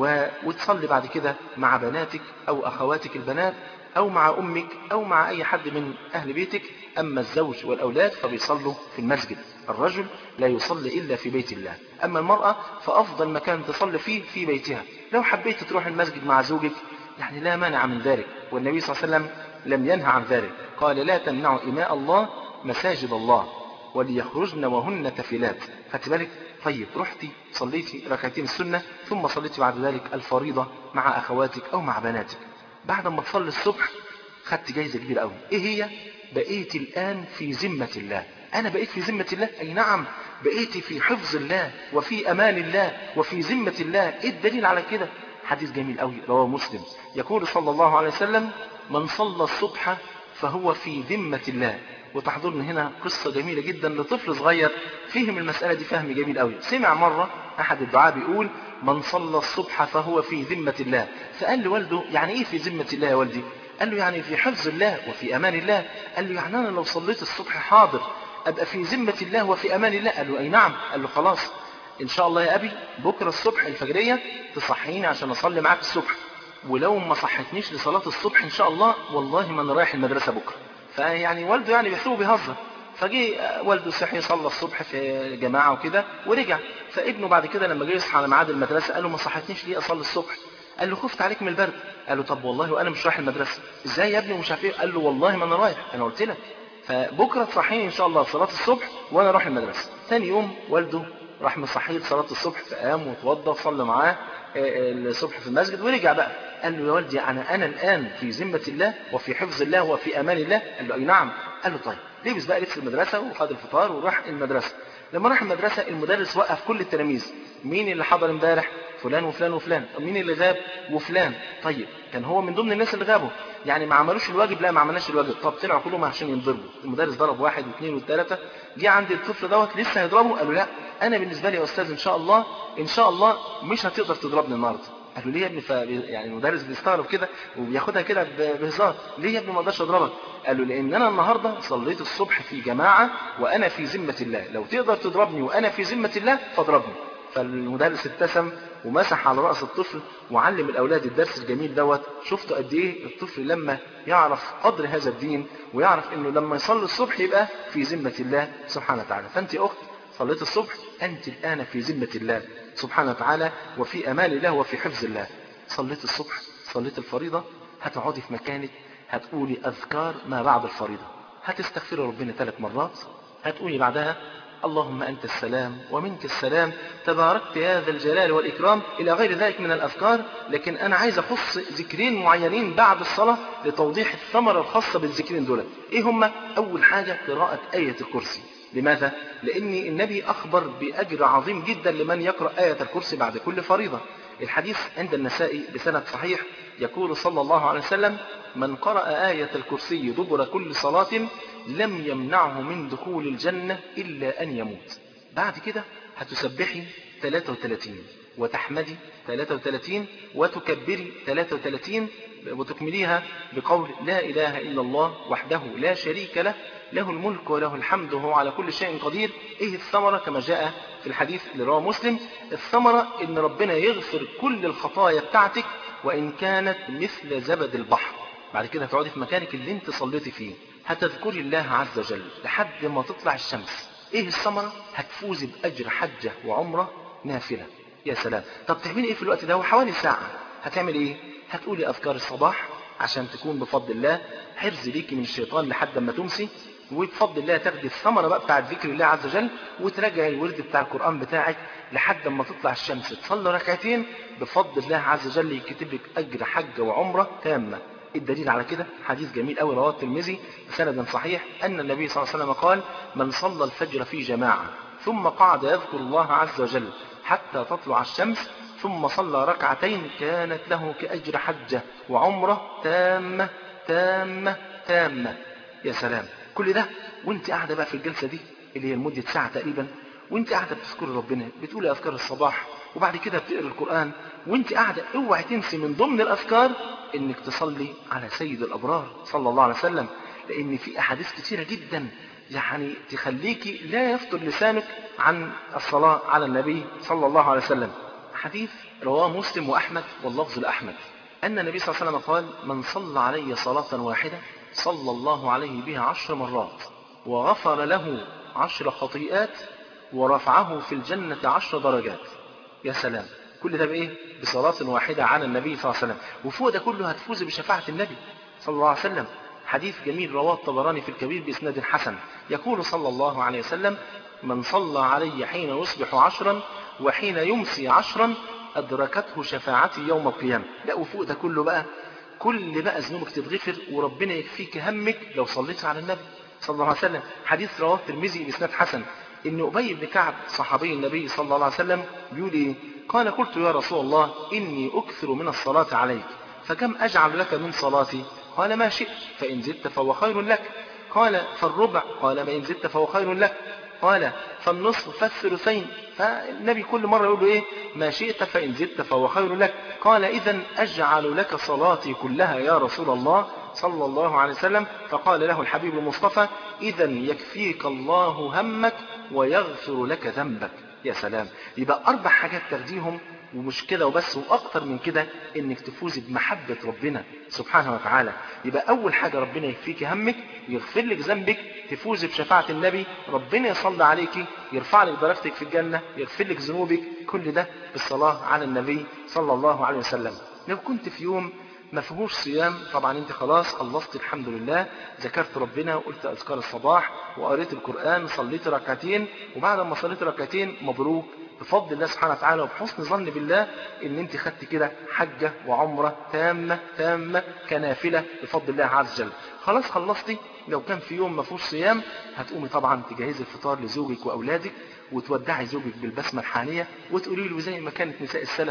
وتصلي بعد كده مع بناتك أو أخواتك البنات، أو مع أمك، أو مع أي حد من أهل بيتك. أما الزوج والأولاد فبيصلوا في المسجد، الرجل لا يصلي إلا في بيت الله. أما المرأة فأفضل مكان تصلي فيه في بيتها. لو حبيت تروح المسجد مع زوجك يعني لا مانع من ذلك، والنبي صلى الله عليه وسلم لم ينهى عن ذلك، قال: لا تمنعوا إماء الله مساجد الله وليخرجن وهن تفلات. خدت بالك؟ طيب رحتي صليتي ركعتين السنة، ثم صليتي بعد ذلك الفريضة مع أخواتك أو مع بناتك. بعد ما تصلي الصبح خدت جايزة كبيرة قوي. إيه هي؟ بقيت الآن في ذمة الله. أنا بقيت في ذمة الله؟ أي نعم، بقيت في حفظ الله وفي أمان الله وفي ذمة الله. إيه الدليل على كده؟ حديث جميل قوي رواه مسلم، يقول صلى الله عليه وسلم: من صلى الصبح فهو في ذمة الله. وتحضرني هنا قصة جميلة جدا لطفل صغير فهم المسألة دي فهم جميل قوي. سمع مرة أحد الدعاء بيقول: من صلى الصبح فهو في ذمة الله. فقال لوالده: يعني إيه في ذمة الله يا والدي؟ قال له: يعني في حفظ الله وفي أمان الله. قال له: يعني أنا لو صليت الصبح حاضر أبقى في ذمة الله وفي أمان الله؟ قال له: أي نعم. قال له: خلاص إن شاء الله يا أبي بكرة الصبح الفجرية تصحيني عشان أصلي معاك الصبح، ولو ما صحتنيش لصلاة الصبح إن شاء الله والله ما أنا رايح المدرسة بكرة. فيعني والده يعني بيحسبه بيهزر. فجي والده صحي صلى الصبح في جماعة وكده ورجع. فابنه بعد كده لما جه يصحى على ميعاد المدرسة قال له: ما صحتنيش ليه أصلي الصبح؟ قال له: خفت عليك من البرد. قال له: طب والله وأنا مش رايح المدرسة. إزاي يا ابني ومش عارف إيه؟ قال له: والله ما أنا رايح، أنا قلت لك. فبكرة تصحيني إن شاء الله صلاة الصبح وأنا أروح المدرسة. ثاني يوم والده راح مصحيه صلاة الصبح، فقام وتوضى وصلى معاه الصبح في المسجد ورجع بقى. قال له: يا والدي أنا الآن في ذمة الله وفي حفظ الله وفي أمان الله. قال له: أي نعم. قال له: طيب. لبس بقى لبس المدرسة وخد الفطار وراح المدرسة. لما راح المدرسة المدرس وقف كل التلاميذ: مين اللي حضر امبارح؟ فلان وفلان وفلان. مين اللي غاب؟ وفلان. طيب كان هو من ضمن الناس اللي غابوا، يعني ما عملوش الواجب؟ لا ما عملناش الواجب. طب طلعوا كلهم عشان ينضربوا، المدرس ضرب واحد واثنين وثلاثه، جه عند الطفل دوت لسه هيضربه، قالوا لا انا بالنسبه لي يا استاذ ان شاء الله مش هتقدر تضربني النهارده. قالوا ليه يا ابني؟ يعني المدرس بيستغرب كده وبياخدها كده بهزار، ليه يا ابني ما اقدرش اضربك؟ قالوا لان انا النهارده صليت الصبح في جماعه وانا في ذمه الله، لو تقدر تضربني وانا في ذمه الله فاضربني. فالمدرس ابتسم ومسح على رأس الطفل وعلم الأولاد الدرس الجميل دوت. شفتوا قد إيه الطفل لما يعرف قدر هذا الدين ويعرف إنه لما يصلي الصبح يبقى في ذمة الله سبحانه وتعالى. فأنت أخت صليت الصبح، أنت الآن في ذمة الله سبحانه وتعالى وفي أمان الله وفي حفظ الله. صليت الصبح، صليت الفريضة، هتقعدي في مكانك هتقولي أذكار ما بعد الفريضة، هتستغفري ربنا 3 مرات، هتقولي بعدها اللهم أنت السلام ومنك السلام تباركت يا ذا الجلال والإكرام إلى غير ذلك من الأذكار. لكن أنا عايز أخص ذكرين معينين بعد الصلاة لتوضيح الثمرة الخاصة بالذكرين دول. إيه هم؟ أول حاجة قراءة آية الكرسي. لماذا؟ لأن النبي أخبر بأجر عظيم جدا لمن يقرأ آية الكرسي بعد كل فريضة. الحديث عند النسائي بسند صحيح يقول صلى الله عليه وسلم: من قرأ آية الكرسي دبر كل صلاة لم يمنعه من دخول الجنة إلا أن يموت. بعد كده هتسبحي 33 وتحمدي 33 وتكبري 33 وتكمليها بقول لا إله إلا الله وحده لا شريك له له الملك وله الحمد وهو على كل شيء قدير. إيه الثمرة؟ كما جاء في الحديث اللي رواه مسلم، الثمرة إن ربنا يغفر كل الخطايا بتاعتك وإن كانت مثل زبد البحر. بعد كده هتقعدي في مكانك اللي انت صليتي فيه، هتذكري الله عز وجل لحد ما تطلع الشمس. ايه الثمرة؟ هتفوزي بأجر حجة وعمرة نافلة. يا سلام. طب تعملي ايه في الوقت ده؟ وحوالي ساعة هتعمل ايه؟ هتقولي أذكار الصباح عشان تكون بفضل الله حرز ليكي من الشيطان لحد ما تمسي، وبفضل الله تاخدي الثمرة بقى بتاعت ذكر الله عز وجل وتراجعي الورد بتاع القرآن بتاعك لحد ما تطلع الشمس، تصلي ركعتين بفضل الله عز وجل يكتب لك أجر حجة وعمرة تامة. الدليل على كده حديث جميل قوي رواه الترمذي بسند صحيح أن النبي صلى الله عليه وسلم قال: من صلى الفجر في جماعة ثم قعد يذكر الله عز وجل حتى تطلع الشمس ثم صلى ركعتين كانت له كأجر حجة وعمرة تامة تامة تامة. يا سلام. كل ده وانت قاعدة بقى في الجلسة دي اللي هي لمدة ساعة تقريبا، وانت قاعدة بتذكر ربنا، بتقولي أذكار الصباح وبعد كده بتقرأ القرآن وانت قاعدة. اوعي تنسي من ضمن الأذكار انك تصلي على سيد الأبرار صلى الله عليه وسلم، لأن في أحاديث كثيرة جدا يعني تخليكي لا يفتر لسانك عن الصلاة على النبي صلى الله عليه وسلم. حديث رواه مسلم وأحمد واللفظ لأحمد أن النبي صلى الله عليه وسلم قال: من صلى علي صلاة واحدة صلى الله عليه بها 10 مرات وغفر له 10 خطيئات ورفعه في الجنة 10 درجات. يا سلام. كل ده بإيه؟ بصلاة واحدة على النبي صلى الله عليه وسلم. وفوق ده كله هتفوز بشفاعة النبي صلى الله عليه وسلم. حديث جميل رواه الطبراني في الكبير بإسناد حسن يقول صلى الله عليه وسلم: من صلى علي حين يصبح 10 وحين يمسي 10 أدركته شفاعتي يوم القيامة. لا وفوق ده كله بقى كل بقى ذنوبك تتغفر وربنا يكفيك همك لو صليت على النبي صلى الله عليه وسلم. حديث رواه الترمذي بإسناد حسن إن أبي بن كعب صحابي النبي صلى الله عليه وسلم بيقول إيه؟ قال: قلت يا رسول الله إني أكثر من الصلاة عليك فكم أجعل لك من صلاتي؟ قال: ما شئت فإن زدت فهو خير لك. قال: فالربع؟ قال: ما إن زدت فهو خير لك. قال: فالنصف فالثلثين. فالنبي كل مرة يقول له إيه؟ ما شئت فإن زدت فهو خير لك. قال: إذن أجعل لك صلاتي كلها يا رسول الله صلى الله عليه وسلم. فقال له الحبيب المصطفى: إذن يكفيك الله همك ويغفر لك ذنبك. يا سلام. يبقى 4 حاجات تاخديهم ومش كده وبس وأكتر من كده، إنك تفوزي بمحبة ربنا سبحانه وتعالى. يبقى أول حاجة ربنا يكفيك همك، يغفر لك ذنبك، تفوزي بشفاعة النبي، ربنا يصلي عليك، يرفع لك درجتك في الجنة، يغفر لك ذنوبك. كل ده بالصلاة على النبي صلى الله عليه وسلم. لو كنت في يوم ما فيهوش صيام، طبعا انت خلاص خلصت الحمد لله، ذكرت ربنا وقلت أذكار الصباح وقريت القرآن، صليت ركعتين، وبعد ما صليت ركعتين مبروك بفضل الله سبحانه وتعالى وبحسن ظن بالله ان انت خدت كده حجة وعمرة تامة تامة كنافلة بفضل الله عز وجل. خلاص خلصتي. لو كان في يوم ما فيهوش صيام هتقومي طبعا تجهزي الفطار لزوجك وأولادك وتودعي زوجك بالبسمة الحانية وتقولي له زي ما كانت نساء السلف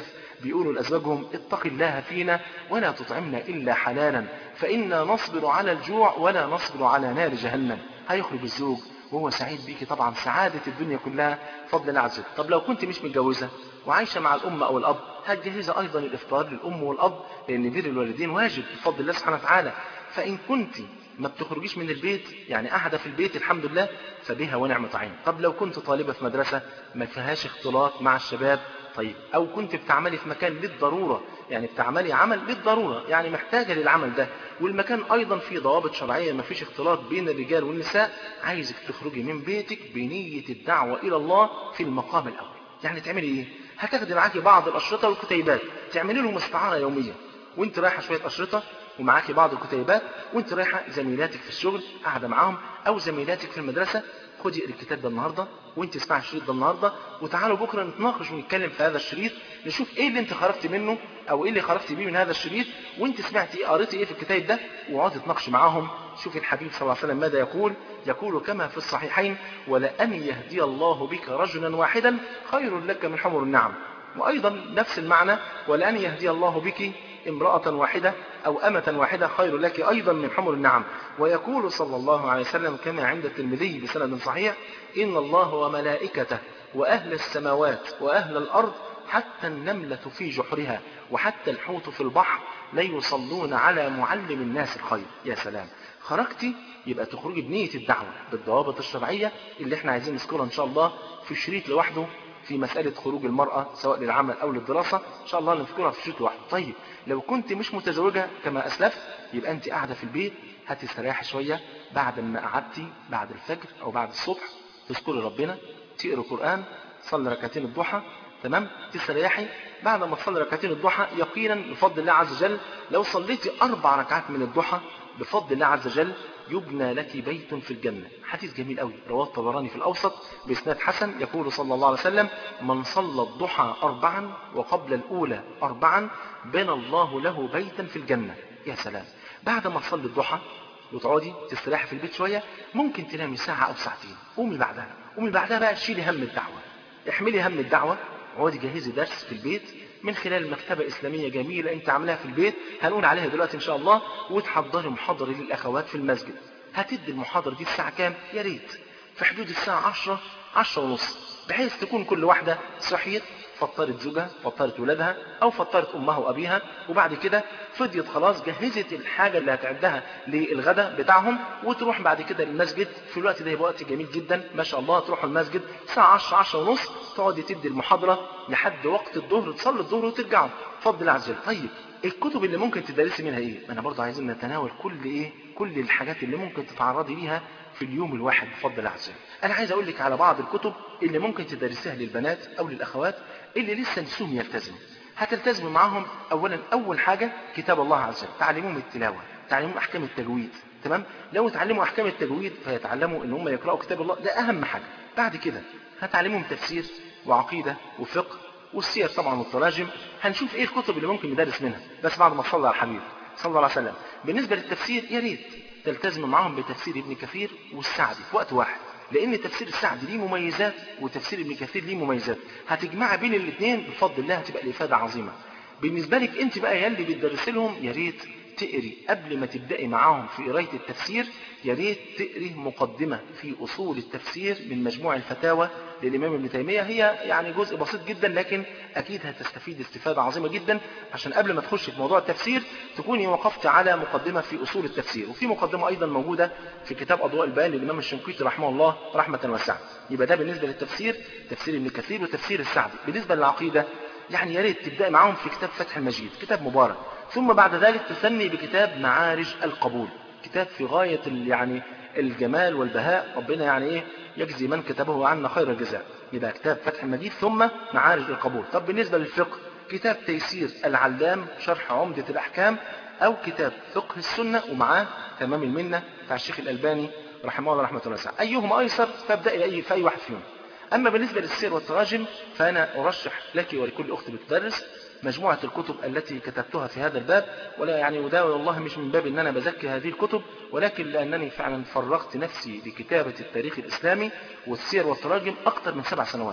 بيقولوا لأزواجهم اتق الله فينا ولا تطعمنا إلا حلالا فإنا نصبر على الجوع ولا نصبر على نار جهنم. هيخرج الزوج وهو سعيد بيكي طبعا سعادة الدنيا كلها بفضل الله عز وجل. طب لو كنت مش متجوزة وعايشة مع الأم أو الأب، هتجهز أيضا الإفطار للأم والأب، لأن بر الوالدين واجب بفضل الله سبحانه وتعالى. فإن كنت ما بتخرجيش من البيت، يعني قاعدة في البيت الحمد لله، فبها ونعمة عين. طب لو كنت طالبة في مدرسة ما فيهاش اختلاط مع الشباب، طيب أو كنت بتعملي في مكان للضرورة، يعني بتعملي عمل للضرورة، يعني محتاجة للعمل ده، والمكان أيضا فيه ضوابط شرعية ما فيش اختلاط بين الرجال والنساء، عايزك تخرجي من بيتك بنية الدعوة إلى الله في المقام الأول. يعني تعملي إيه؟ هتاخدي معاكي بعض الأشرطة والكتيبات، تعملي لهم استعارة يومية، وانت رايحة شوية أشرطة ومعاكي بعض الكتيبات، وانت رايحة زميلاتك في الشغل قاعدة معاهم أو زميلاتك في المدرسة، خدي اقري الكتاب ده النهارده، وانت اسمعي الشريط ده النهارده، وتعالوا بكره نتناقش ونتكلم في هذا الشريط، نشوف ايه اللي انت خرجتي منه او ايه اللي خرجتي بيه من هذا الشريط، وانت سمعتي ايه قريتي ايه في الكتاب ده، واقعدي تناقشي معاهم. شوف الحبيب صلى الله عليه وسلم ماذا يقول كما في الصحيحين: ولأن يهدي الله بك رجلا واحدا خير لك من حمر النعم. وايضا نفس المعنى: ولأن يهدي الله بك امرأة واحدة أو أمة واحدة خير لك أيضا من حمر النعم. ويقول صلى الله عليه وسلم كما عند الترمذي بسند صحيح: إن الله وملائكته وأهل السماوات وأهل الأرض حتى النملة في جحرها وحتى الحوت في البحر لا يصلون على معلم الناس الخير. يا سلام، خرجتي يبقى تخرجي بنية الدعوة بالضوابط الشرعية اللي احنا عايزين نذكرها إن شاء الله في شريط لوحده في مسألة خروج المرأة سواء للعمل أو للدراسة، إن شاء الله نذكرها في شريط واحد. طيب لو كنت مش متزوجة كما أسلفت، يبقى أنت قاعدة في البيت، هتستريحي شوية بعد ما قعدتي بعد الفجر أو بعد الصبح، تذكري ربنا، تقري القرآن، تصلي ركعتين الضحى، تمام، تستريحي. بعد ما تصلي ركعتين الضحى يقينا بفضل الله عز وجل لو صليتي 4 ركعات من الضحى بفضل الله عز وجل يبنى لك بيت في الجنة. حديث جميل قوي رواه الطبراني في الأوسط بإسناد حسن، يقول صلى الله عليه وسلم: من صلى الضحى 4 وقبل الأولى 4 بنى الله له بيتا في الجنة. يا سلام، بعد ما تصلي الضحى وتقعدي تستريحي في البيت شوية، ممكن تنامي ساعة أو ساعتين، قومي بعدها بقى شيلي هم الدعوة، احملي هم الدعوة، اقعدي جهزي درس في البيت من خلال مكتبة إسلامية جميلة انت عاملاها في البيت، هنقول عليها دلوقتي ان شاء الله، وتحضري محاضرة للأخوات في المسجد. هتدي المحاضرة دي الساعة كام؟ يا ريت في حدود الساعة 10 ونص، بحيث تكون كل واحدة صحيت، فطرت زوجها، فطرت ولادها، او فطرت امها وابيها، وبعد كده فضيت خلاص، جهزت الحاجة اللي هتعدها للغدا بتاعهم، وتروح بعد كده للمسجد. في الوقت ده يبقى وقت جميل جدا ما شاء الله، تروحوا المسجد الساعة 10 ونص، تقعدي تدي المحاضرة لحد وقت الظهر، تصلي الظهر وترجعوا بفضل الله عز وجل. طيب الكتب اللي ممكن تدرسي منها ايه؟ انا برضه عايزين نتناول كل الحاجات اللي ممكن تتعرضي ليها في اليوم الواحد بفضل الله عز وجل. انا عايز اقول لك على بعض الكتب اللي ممكن تدرسيها للبنات او للاخوات اللي لسه نسوم يلتزموا. هتلتزموا معاهم اولا، اول حاجه كتاب الله عز وجل، تعلموهم التلاوه، تعلموهم احكام التجويد، تمام. لو اتعلموا احكام التجويد فيتعلموا ان هم يقراوا كتاب الله، ده اهم حاجه. بعد كده هتعلموهم تفسير وعقيده وفقه والسير طبعا والتراجم. هنشوف ايه الكتب اللي ممكن ندرس منها، بس بعد ما صلى على الحبيب صلى الله عليه وسلم. بالنسبه للتفسير يا ريت تلتزم معاهم بتفسير ابن كثير والسعدي في وقت واحد، لان تفسير السعدي ليه مميزات وتفسير ابن كثير ليه مميزات، هتجمع بين الاثنين بفضل الله، هتبقى الافاده عظيمه. بالنسبه لك انت بقى يا اللي بتدرس لهم، يا ريت تقري قبل ما تبدأي معاهم في قراية التفسير، يا ريت تقري مقدمة في أصول التفسير من مجموع الفتاوى للإمام ابن تيمية. هي يعني جزء بسيط جدا، لكن أكيد هتستفيد استفادة عظيمة جدا، عشان قبل ما تخش في موضوع التفسير تكوني وقفت على مقدمة في أصول التفسير. وفي مقدمة أيضا موجودة في كتاب أضواء البيان للإمام الشنقيطي رحمه الله رحمة واسعة. يبقى ده بالنسبة للتفسير، تفسير ابن كثير وتفسير السعدي. بالنسبة للعقيدة يعني يا ريت تبدأي معاهم في كتاب فتح المجيد، كتاب مبارك. ثم بعد ذلك تثني بكتاب معارج القبول، كتاب في غاية يعني الجمال والبهاء، ربنا يعني ايه يجزي من كتبه عنا خير الجزاء. يبقى كتاب فتح المجيد ثم معارج القبول. طب بالنسبة للفقه، كتاب تيسير العلام شرح عمدة الأحكام، أو كتاب فقه السنة ومعاه تمام المنة بتاع الشيخ الألباني رحمه الله رحمة واسعة. أيهما أيسر فابدأي في أي واحد فيهم. أما بالنسبة للسير والتراجم فأنا أرشح لك ولكل أخت بتدرس مجموعة الكتب التي كتبتها في هذا الباب، ولا يعني وده والله مش من باب ان انا بزكي هذه الكتب، ولكن لانني فعلا فرغت نفسي لكتابة التاريخ الاسلامي والسير والتراجم اكثر من 7 سنوات،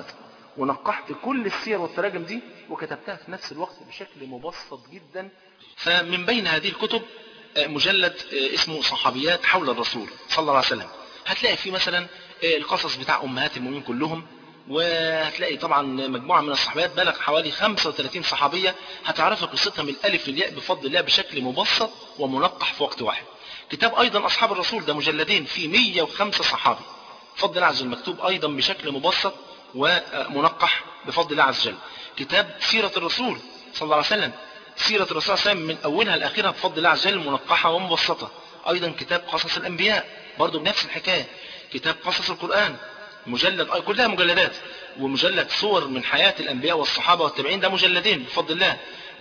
ونقحت كل السير والتراجم دي وكتبتها في نفس الوقت بشكل مبسط جدا. فمن بين هذه الكتب مجلد اسمه صحابيات حول الرسول صلى الله عليه وسلم. هتلاقي فيه مثلا القصص بتاع أمهات المؤمنين كلهم، وهتلاقي طبعا مجموعة من الصحابيات بلغ حوالي 35 صحابية هتعرف قصتها من الألف للياء بفضل الله بشكل مبسط ومنقح في وقت واحد. كتاب أيضا أصحاب الرسول ده مجلدين في 105 صحابي بفضل الله عز وجل، مكتوب أيضا بشكل مبسط ومنقح بفضل الله عز وجل. كتاب سيرة الرسول صلى الله عليه وسلم، سيرة الرسول صلى الله عليه وسلم من أولها لآخرها بفضل الله عز وجل منقحة ومبسطة. أيضا كتاب قصص الأنبياء برضو بنفس الحكاية. كتاب قصص القرآن مجلد كلها مجلدات، ومجلد صور من حياة الأنبياء والصحابة والتابعين ده مجلدين بفضل الله،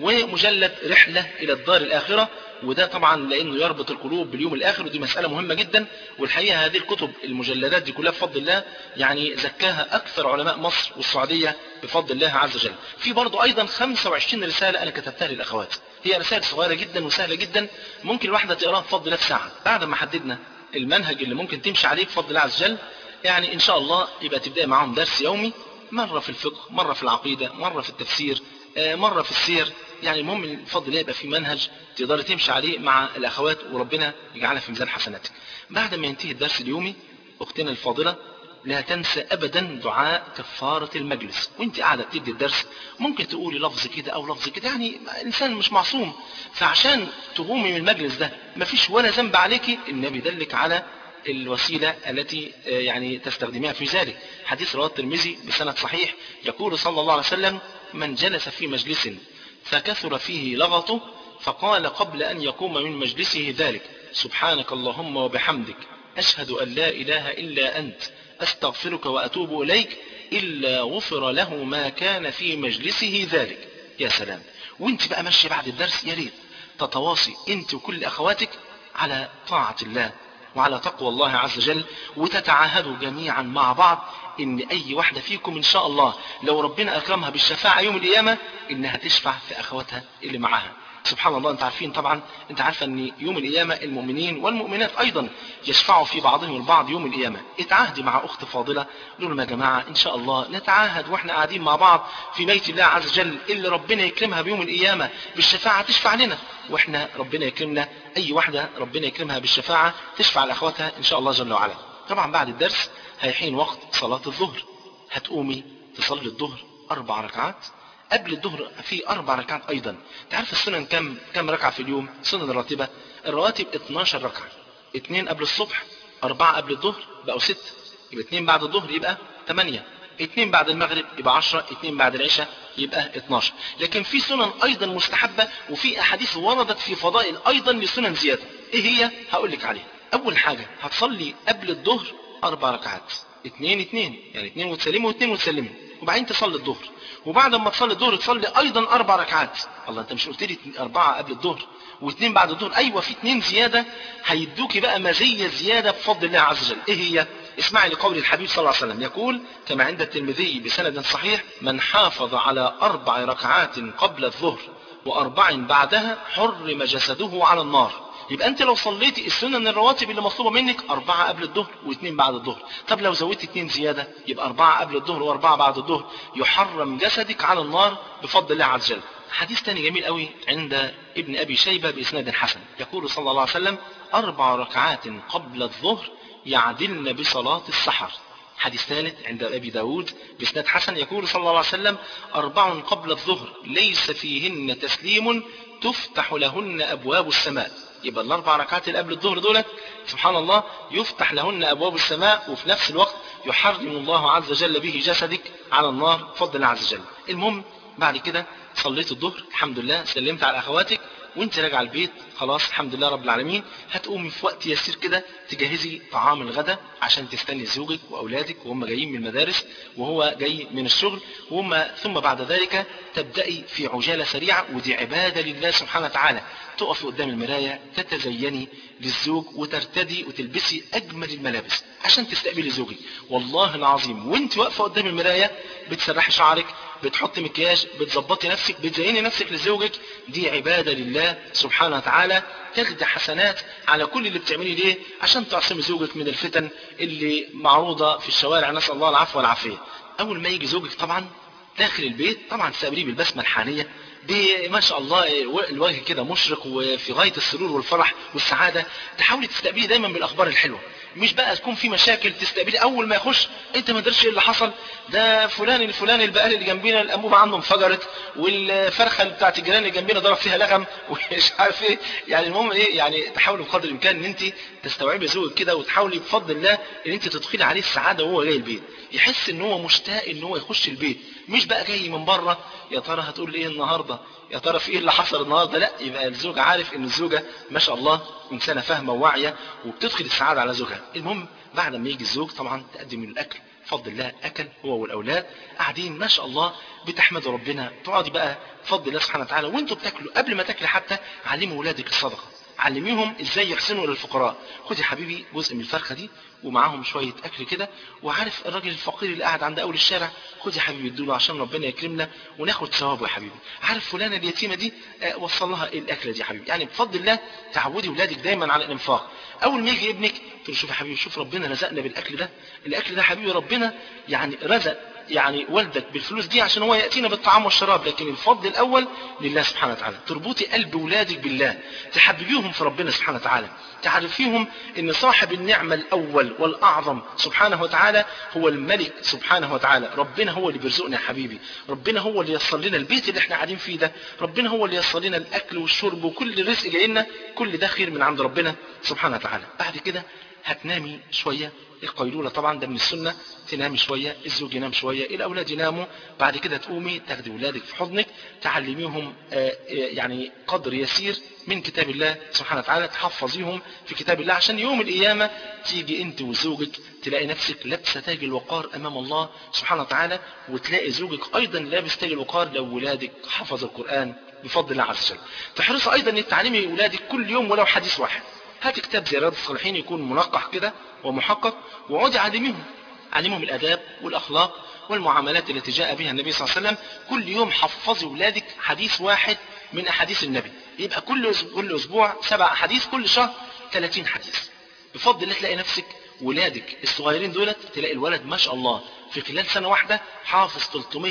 ومجلد رحلة إلى الدار الآخرة، وده طبعا لأنه يربط القلوب باليوم الآخر، ودي مسألة مهمة جدا. والحقيقة هذه الكتب المجلدات دي كلها بفضل الله يعني زكاها أكثر علماء مصر والسعودية بفضل الله عز وجل. في برضو أيضا 25 رسالة أنا كتبتها للأخوات، هي رسائل صغيرة جدا وسهلة جدا، ممكن الواحدة تقراها بفضل الله في ساعة. بعد ما حددنا المنهج اللي ممكن تمشي عليه بفضل الله عز وجل، يعني إن شاء الله يبقى تبدأ معهم درس يومي، مرة في الفقه، مرة في العقيدة، مرة في التفسير، مرة في السير. يعني المهم بفضل الله يبقى في منهج تقدر تمشي عليه مع الأخوات، وربنا يجعلها في ميزان حسناتك. بعد ما ينتهي الدرس اليومي أختنا الفاضلة لا تنسى أبدا دعاء كفارة المجلس. وانت قاعدة بتدي الدرس ممكن تقولي لفظ كده أو لفظ كده، يعني الإنسان مش معصوم، فعشان تقومي من المجلس ده مفيش ولا ذنب عليكي، النبي دلك على الوسيلة التي يعني تستخدمها في ذلك. حديث رواه الترمذي بسند صحيح يقول صلى الله عليه وسلم: من جلس في مجلس فكثر فيه لغطه فقال قبل أن يقوم من مجلسه ذلك: سبحانك اللهم وبحمدك أشهد أن لا إله إلا أنت أستغفرك وأتوب إليك، إلا غفر له ما كان في مجلسه ذلك. يا سلام. وانت بقى ماشي بعد الدرس يا ريت تتواصي انت وكل أخواتك على طاعة الله وعلى تقوى الله عز وجل، وتتعاهدوا جميعا مع بعض ان اي واحدة فيكم ان شاء الله لو ربنا اكرمها بالشفاعة يوم القيامة انها تشفع في اخواتها اللي معاها. سبحان الله. انت عارفين طبعا، انت عارفة ان يوم القيامة المؤمنين والمؤمنات ايضا يشفعوا في بعضهم البعض يوم القيامة. اتعاهدي مع اخت فاضلة، قولوا لهم يا جماعة ان شاء الله نتعاهد واحنا قاعدين مع بعض في بيت الله عز وجل اللي ربنا يكرمها بيوم القيامة بالشفاعة تشفع لنا، واحنا ربنا يكرمنا اي واحدة ربنا يكرمها بالشفاعة تشفع لاخواتها ان شاء الله جل وعلا. طبعا بعد الدرس هيحين وقت صلاة الظهر، هتقومي تصلي الظهر 4 ركعات. قبل الظهر في 4 ركعات ايضا. تعرف السنن كم ركعة في اليوم؟ سنن الراتبة الرواتب 12 ركعة، 2 قبل الصبح، 4 قبل الظهر بقوا 6، يبقى 2 بعد الظهر يبقى 8، 2 بعد المغرب يبقى 10، 2 بعد العشاء يبقى 12. لكن في سنن ايضا مستحبة، وفي احاديث وردت في فضائل ايضا لسنن زيادة. ايه هي؟ هقول لك عليها. اول حاجة هتصلي قبل الظهر 4 ركعات، 2 2 يعني 2 وتسلمي و2 وتسلمي، وبعدين تصلي الظهر، وبعد ما تصلي الظهر تصلي ايضا 4 ركعات. الله، انت مش قلت لي 4 قبل الظهر و2 بعد الظهر؟ ايوه، في 2 زيادة هيدوكي بقى مزية زيادة بفضل الله عز وجل. ايه هي؟ اسمعي لقول الحبيب صلى الله عليه وسلم يقول كما عند الترمذي بسند صحيح: من حافظ على 4 ركعات قبل الظهر و4 بعدها حرم جسده على النار. يبقى انت لو صليتي السنن الرواتب اللي مطلوبة منك 4 قبل الظهر و2 بعد الظهر، طب لو زودتي 2 زيادة يبقى 4 قبل الظهر و4 بعد الظهر، يحرم جسدك على النار بفضل الله عز وجل. حديث تاني جميل قوي عند ابن ابي شيبة باسناد حسن يقول صلى الله عليه وسلم: 4 ركعات قبل الظهر يعدلن بصلاة السحر. حديث ثالث عند ابي داود باسناد حسن يقول صلى الله عليه وسلم: 4 قبل الظهر ليس فيهن تسليم تفتح لهن ابواب السماء. يبقى ال4 ركعات اللي قبل الظهر دولت سبحان الله يفتح لهن ابواب السماء، وفي نفس الوقت يحرم الله عز وجل به جسدك على النار بفضل الله عز وجل. المهم بعد كده صليت الظهر الحمد لله، سلمت على اخواتك، وانت راجع البيت خلاص الحمد لله رب العالمين، هتقومي في وقت يسير كده تجهزي طعام الغداء عشان تستني زوجك واولادك وهم جايين من المدارس وهو جاي من الشغل، ثم بعد ذلك تبدأي في عجالة سريعة، ودي عبادة لله سبحانه وتعالى. تقفي قدام المراية تتزيني للزوج وترتدي وتلبسي اجمل الملابس عشان تستقبلي زوجك. والله العظيم وانت واقفة قدام المراية بتسرحي شعرك، بتحطي مكياج، بتظبطي نفسك، بتزيني نفسك لزوجك، دي عبادة لله سبحانه وتعالى، تجد حسنات على كل اللي بتعملي ليه عشان تعصمي زوجك من الفتن اللي معروضة في الشوارع، نسأل الله العفو والعافية. اول ما يجي زوجك طبعا داخل البيت طبعا تستقبليه بالبسمه الحانيه، ما شاء الله الوجه كده مشرق وفي غايه السرور والفرح والسعاده. تحاولي تستقبليه دايما بالاخبار الحلوه، مش بقى تكون في مشاكل تستقبلي اول ما يخش انت ما تدريش ايه اللي حصل، ده فلان الفلاني البقال اللي جنبينا الانبوبه عنده انفجرت، والفرخه بتاعت الجيران اللي جنبينا ضرب فيها لغم ومش عارف ايه. يعني المهم ايه، يعني تحاولي بقدر الامكان ان انت تستوعبي زوجك كده، وتحاولي بفضل الله ان انت تدخلي عليه السعاده وهو جاي البيت، يحس ان هو مشتاق ان هو يخش البيت، مش بقى جاي من بره يا ترى هتقول ايه النهارده، يا ترى في ايه اللي حصل النهارده. لا، يبقى الزوج عارف ان الزوجه ما شاء الله انسانه فاهمه وواعيه وبتدخل السعاده على زوجها. المهم بعد ما يجي الزوج طبعا تقدم له الاكل، بفضل الله اكل هو والاولاد قاعدين ما شاء الله بتحمدوا ربنا، تقعدي بقى بفضل الله سبحانه وتعالى وانتوا بتاكلوا، قبل ما تاكلي حتى علمي اولادك الصدقه، علميهم ازاي يحسنوا للفقراء. خدي يا حبيبي جزء من الفرخه دي ومعاهم شويه اكل كده، وعارف الراجل الفقير اللي قاعد عند اول الشارع، خدي يا حبيبي ادوله عشان ربنا يكرمنا وناخد ثوابه يا حبيبي. عارف فلانه اليتيمه دي وصل لها الاكله دي يا حبيبي. يعني بفضل الله تعودي اولادك دايما على الانفاق. اول ما يجي ابنك تقول شوف يا حبيبي، شوف ربنا رزقنا بالاكل ده، الاكل ده حبيبي ربنا يعني رزق يعني والدك بالفلوس دي عشان هو يأتينا بالطعام والشراب، لكن الفضل الأول لله سبحانه وتعالى. تربطي قلب ولادك بالله، تحببيهم في ربنا سبحانه وتعالى، تعرفيهم ان صاحب النعمة الأول والأعظم سبحانه وتعالى هو الملك سبحانه وتعالى. ربنا هو اللي بيرزقنا يا حبيبي، ربنا هو اللي يصل لنا البيت اللي احنا قاعدين فيه ده، ربنا هو اللي يصل لنا الأكل والشرب وكل الرزق جاي لنا، كل ده خير من عند ربنا سبحانه وتعالى. بعد كده هتنامي شوية، القيلولة طبعا ده من السنة، تنامي شوية، الزوج ينام شوية، الأولاد يناموا، بعد كده تقومي تاخدي ولادك في حضنك تعلميهم يعني قدر يسير من كتاب الله سبحانه وتعالى، تحفظيهم في كتاب الله عشان يوم القيامة تيجي انت وزوجك تلاقي نفسك لابسة تاج الوقار أمام الله سبحانه وتعالى، وتلاقي زوجك أيضا لابس تاج الوقار لو ولادك حفظ القرآن بفضل الله عز وجل. تحرصي أيضا ان تعلمي ولادك كل يوم ولو حديث واحد، هات كتاب زي رياض الصالحين يكون منقح كده ومحقق، واقعدي علمهم الآداب والأخلاق والمعاملات التي جاء بها النبي صلى الله عليه وسلم. كل يوم حفظي ولادك حديث واحد من أحاديث النبي، يبقى كل أسبوع 7 أحاديث، كل شهر 30 حديث. بفضل الله تلاقي نفسك ولادك الصغيرين دولت، تلاقي الولد ما شاء الله في خلال سنة واحدة حافظ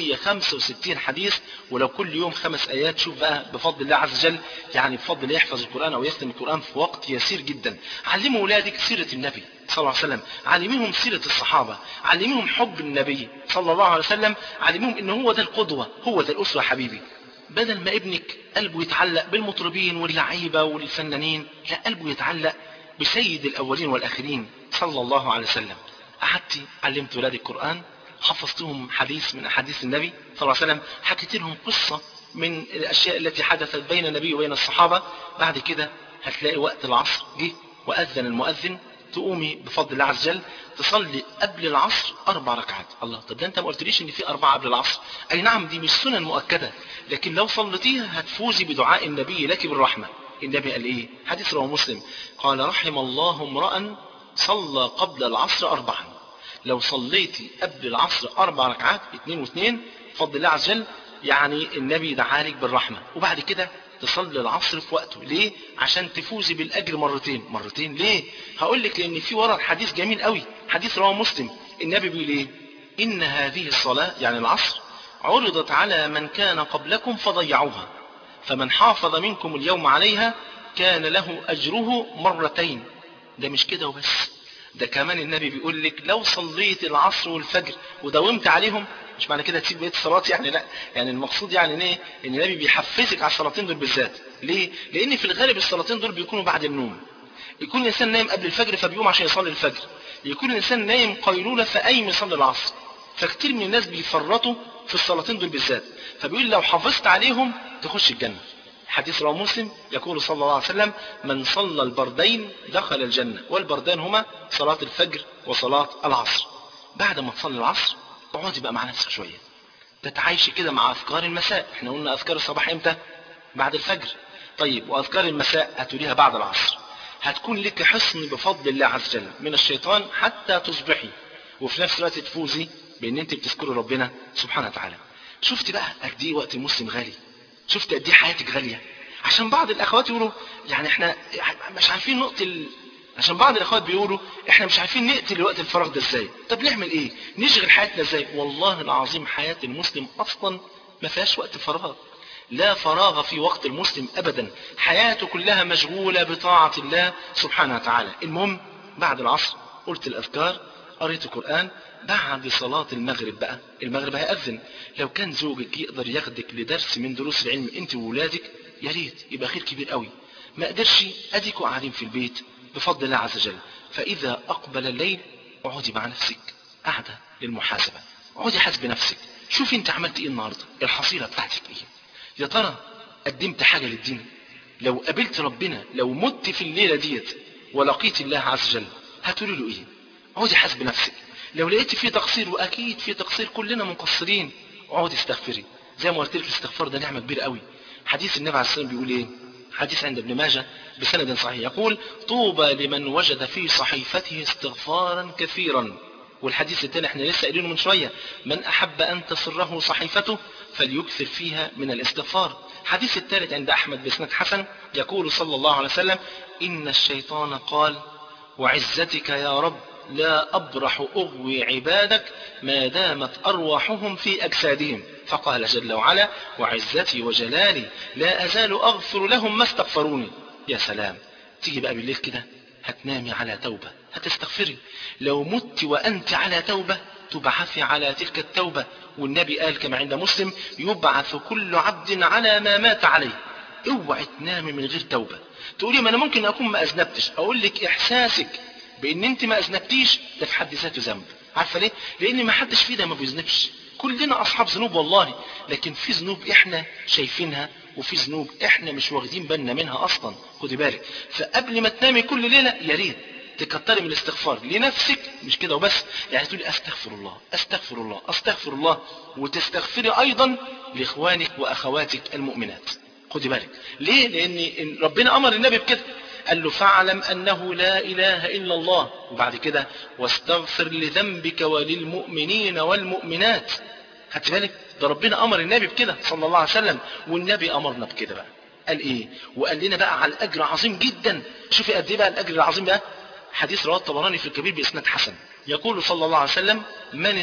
365 حديث، ولو كل يوم 5 آيات. شوف بقى بفضل الله عز وجل، يعني بفضل الله يحفظ القرآن أو يختم القرآن في وقت يسير جدا. علموا ولادك سيرة النبي صلى الله عليه وسلم، علميهم سيرة الصحابة، علميهم حب النبي صلى الله عليه وسلم، علميهم إن هو ده القدوة، هو ده الأسوة يا حبيبي. بدل ما ابنك قلبه يتعلق بالمطربين واللعيبة والفنانين، لا، قلبه يتعلق بسيد الأولين والآخرين صلى الله عليه وسلم. قعدتي علمت ولادي القرآن، حفظتهم حديث من أحاديث النبي صلى الله عليه وسلم، حكيت لهم قصة من الأشياء التي حدثت بين النبي وبين الصحابة. بعد كده هتلاقي وقت العصر جه وأذن المؤذن، تقومي بفضل الله عز وجل تصلي قبل العصر 4 ركعات. الله، طب ده انت ما قلتليش ان في 4 قبل العصر. اي نعم دي مش سنن مؤكدة، لكن لو صليتيها هتفوزي بدعاء النبي لك بالرحمة. النبي قال ايه؟ حديث رواه مسلم، قال رحم الله امرأ صلى قبل العصر 4. لو صليتي قبل العصر 4 ركعات 2 و2 بفضل الله عز وجل، يعني النبي دعالك بالرحمة. وبعد كده تصلي العصر في وقته. ليه؟ عشان تفوزي بالأجر مرتين. ليه؟ هقول لك، لأن في ورا حديث جميل قوي، حديث رواه مسلم. النبي بيقول ايه؟ إن هذه الصلاة يعني العصر عرضت على من كان قبلكم فضيعوها، فمن حافظ منكم اليوم عليها كان له أجره 2. ده مش كده وبس، ده كمان النبي بيقول لك لو صليت العصر والفجر وداومت عليهم، مش معنى كده تسيب بقية الصلاة يعني، لا، يعني المقصود يعني ايه؟ ان النبي بيحفزك على الصلاتين دول بالذات. ليه؟ لان في الغالب الصلاتين دول بيكونوا بعد النوم. يكون الانسان نايم قبل الفجر فبيقوم عشان يصلي الفجر، يكون الانسان نايم قيلولة فقايم يصلي العصر. فكتير من الناس بيفرطوا في الصلاتين دول بالذات، فبيقول لو حافظت عليهم تخش الجنة. حديث رواه مسلم يقول صلى الله عليه وسلم من صلى البردين دخل الجنة، والبردان هما صلاة الفجر وصلاة العصر. بعد ما تصلي العصر اقعدي بقى مع نفسك شوية، تتعايشي كده مع أذكار المساء. احنا قلنا أذكار الصباح امتى؟ بعد الفجر. طيب وأذكار المساء هتقوليها بعد العصر. هتكون لك حصن بفضل الله عز وجل من الشيطان حتى تصبحي، وفي نفس الوقت تفوزي بان انت بتذكري ربنا سبحانه وتعالى. شفت بقى قد ايه وقت المسلم غالي؟ شفت قد ايه حياتك غالية؟ عشان بعض الاخوات يقولوا يعني احنا مش عارفين نقطة عشان بعض الاخوات بيقولوا احنا مش عارفين نقتل وقت الفراغ ده ازاي. طب نعمل ايه؟ نشغل حياتنا ازاي؟ والله العظيم حياة المسلم اصلا ما فيهاش وقت فراغ. لا فراغ في وقت المسلم ابدا، حياته كلها مشغولة بطاعة الله سبحانه وتعالى. المهم بعد العصر قلت الاذكار، قريت القرآن. بعد صلاة المغرب بقى، المغرب هيأذن، لو كان زوجك يقدر ياخدك لدرس من دروس العلم انت وولادك يا ريت، يبقى خير كبير قوي. ما قدرش اديكوا قاعدين في البيت بفضل الله عز وجل. فاذا اقبل الليل اقعدي مع نفسك قاعدة للمحاسبة، اقعدي حاسبي نفسك، شوفي انت عملت ايه النهاردة، الحصيلة بتاعتك ايه، يا ترى قدمت حاجة للدين؟ لو قابلت ربنا، لو مت في الليلة ديت ولقيت الله عز وجل هتقولي له ايه؟ اقعدي حاسبي نفسك. لو لقيت فيه تقصير، واكيد فيه تقصير، كلنا منقصرين، اقعدي استغفري. زي ما قلت لك الاستغفار ده نعمة كبيرة قوي. حديث النبي عليه الصلاة والسلام بيقول ايه؟ حديث عند ابن ماجه بسند صحيح، يقول طوبى لمن وجد في صحيفته استغفارا كثيرا. والحديث الثاني احنا لسه قايلينه من شوية، من احب ان تسره صحيفته فليكثر فيها من الاستغفار. الحديث الثالث عند احمد بسند حسن، يقول صلى الله عليه وسلم ان الشيطان قال وعزتك يا رب لا أبرح أغوي عبادك ما دامت أرواحهم في أجسادهم. فقال جل وعلا وعزتي وجلالي لا أزال أغفر لهم ما استغفروني. يا سلام، تيجي بقى بالليل كده هتنامي على توبة، هتستغفري. لو مت وأنت على توبة تبعثي على تلك التوبة. والنبي قال كما عند مسلم يبعث كل عبد على ما مات عليه. اوعي تنامي من غير توبة. تقولي ما أنا ممكن أكون ما أذنبتش، أقول لك إحساسك بان انت ما اذنبتيش ده في حد ذاته ذنب. عارفه ليه؟ لان ما حدش فينا ما بيذنبش، كلنا اصحاب ذنوب والله، لكن في ذنوب احنا شايفينها وفي ذنوب احنا مش واخدين بالنا منها اصلا. خدي بالك. فقبل ما تنامي كل ليله يا ريت تكتري من الاستغفار لنفسك، مش كده وبس، يعني تقولي استغفر الله استغفر الله استغفر الله، وتستغفري ايضا لاخوانك واخواتك المؤمنات. خدي بالك ليه؟ لان ربنا امر النبي بكده، قال له فاعلم أنه لا إله إلا الله، وبعد كده واستغفر لذنبك وللمؤمنين والمؤمنات. خدت بالك؟ ده ربنا أمر النبي بكده صلى الله عليه وسلم، والنبي أمرنا بكده بقى. قال إيه؟ وقال لنا بقى على الأجر عظيم جدا. شوفي قد إيه بقى الأجر العظيم ده. حديث رواه الطبراني في الكبير بإسناد حسن، يقول صلى الله عليه وسلم من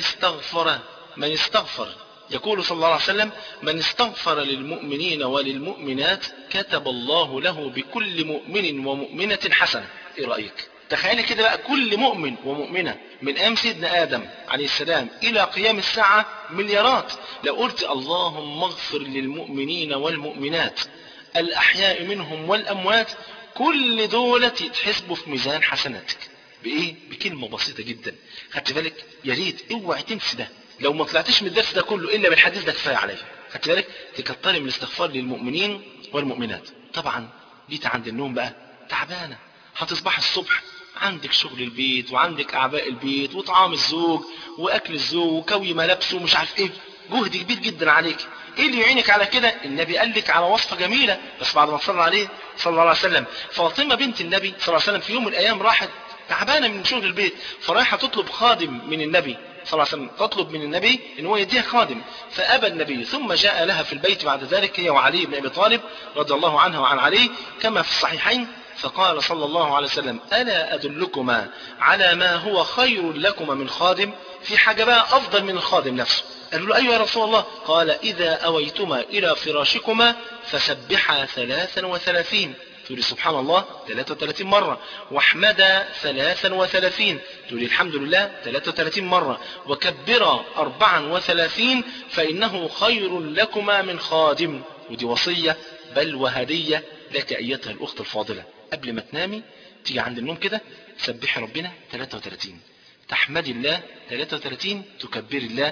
استغفر يقول صلى الله عليه وسلم من استغفر للمؤمنين وللمؤمنات كتب الله له بكل مؤمن ومؤمنة حسنة. ايه رأيك؟ تخيلي كده بقى كل مؤمن ومؤمنة من ايام سيدنا آدم عليه السلام الى قيام الساعة مليارات. لو قلت اللهم اغفر للمؤمنين والمؤمنات الأحياء منهم والأموات، كل دولة يتحسبوا في ميزان حسناتك. بإيه؟ بكلمة بسيطة جدا. خدت بالك؟ يا ريت اوعي تنسي ده. لو ما طلعتش من الدرس ده كله الا بالحديث ده كفايه عليا. خدت بالك؟ تكتري من الاستغفار للمؤمنين والمؤمنات. طبعا جيت عند النوم بقى تعبانه، هتصبح الصبح عندك شغل البيت وعندك اعباء البيت وطعام الزوج واكل الزوج وكوي ملابسه ومش عارف ايه، جهد كبير جدا عليك. ايه اللي يعينك على كده؟ النبي قال لك على وصفه جميله بس بعد ما صلى عليه صلى الله عليه وسلم. فاطمه بنت النبي صلى الله عليه وسلم في يوم من الايام راحت تعبانه من شغل البيت، فرايحه تطلب خادم من النبي صلى الله عليه وسلم، تطلب من النبي ان هو يديها خادم، فابى النبي. ثم جاء لها في البيت بعد ذلك هي وعلي بن ابي طالب رضي الله عنها وعن علي كما في الصحيحين، فقال صلى الله عليه وسلم الا ادلكما على ما هو خير لكما من خادم؟ في حاجه بقى افضل من الخادم نفسه. قالوا له ايوه يا رسول الله. قال اذا اويتما الى فراشكما فسبحا 33، تقولي سبحان الله 33 مرة، واحمدا 33، تقولي الحمد لله 33 مرة، وكبرا 34 فإنه خير لكما من خادم. ودي وصية بل وهدية لك أيتها الأخت الفاضلة. قبل ما تنامي تيجي عند النوم كده تسبحي ربنا 33، تحمدي الله 33، تكبري الله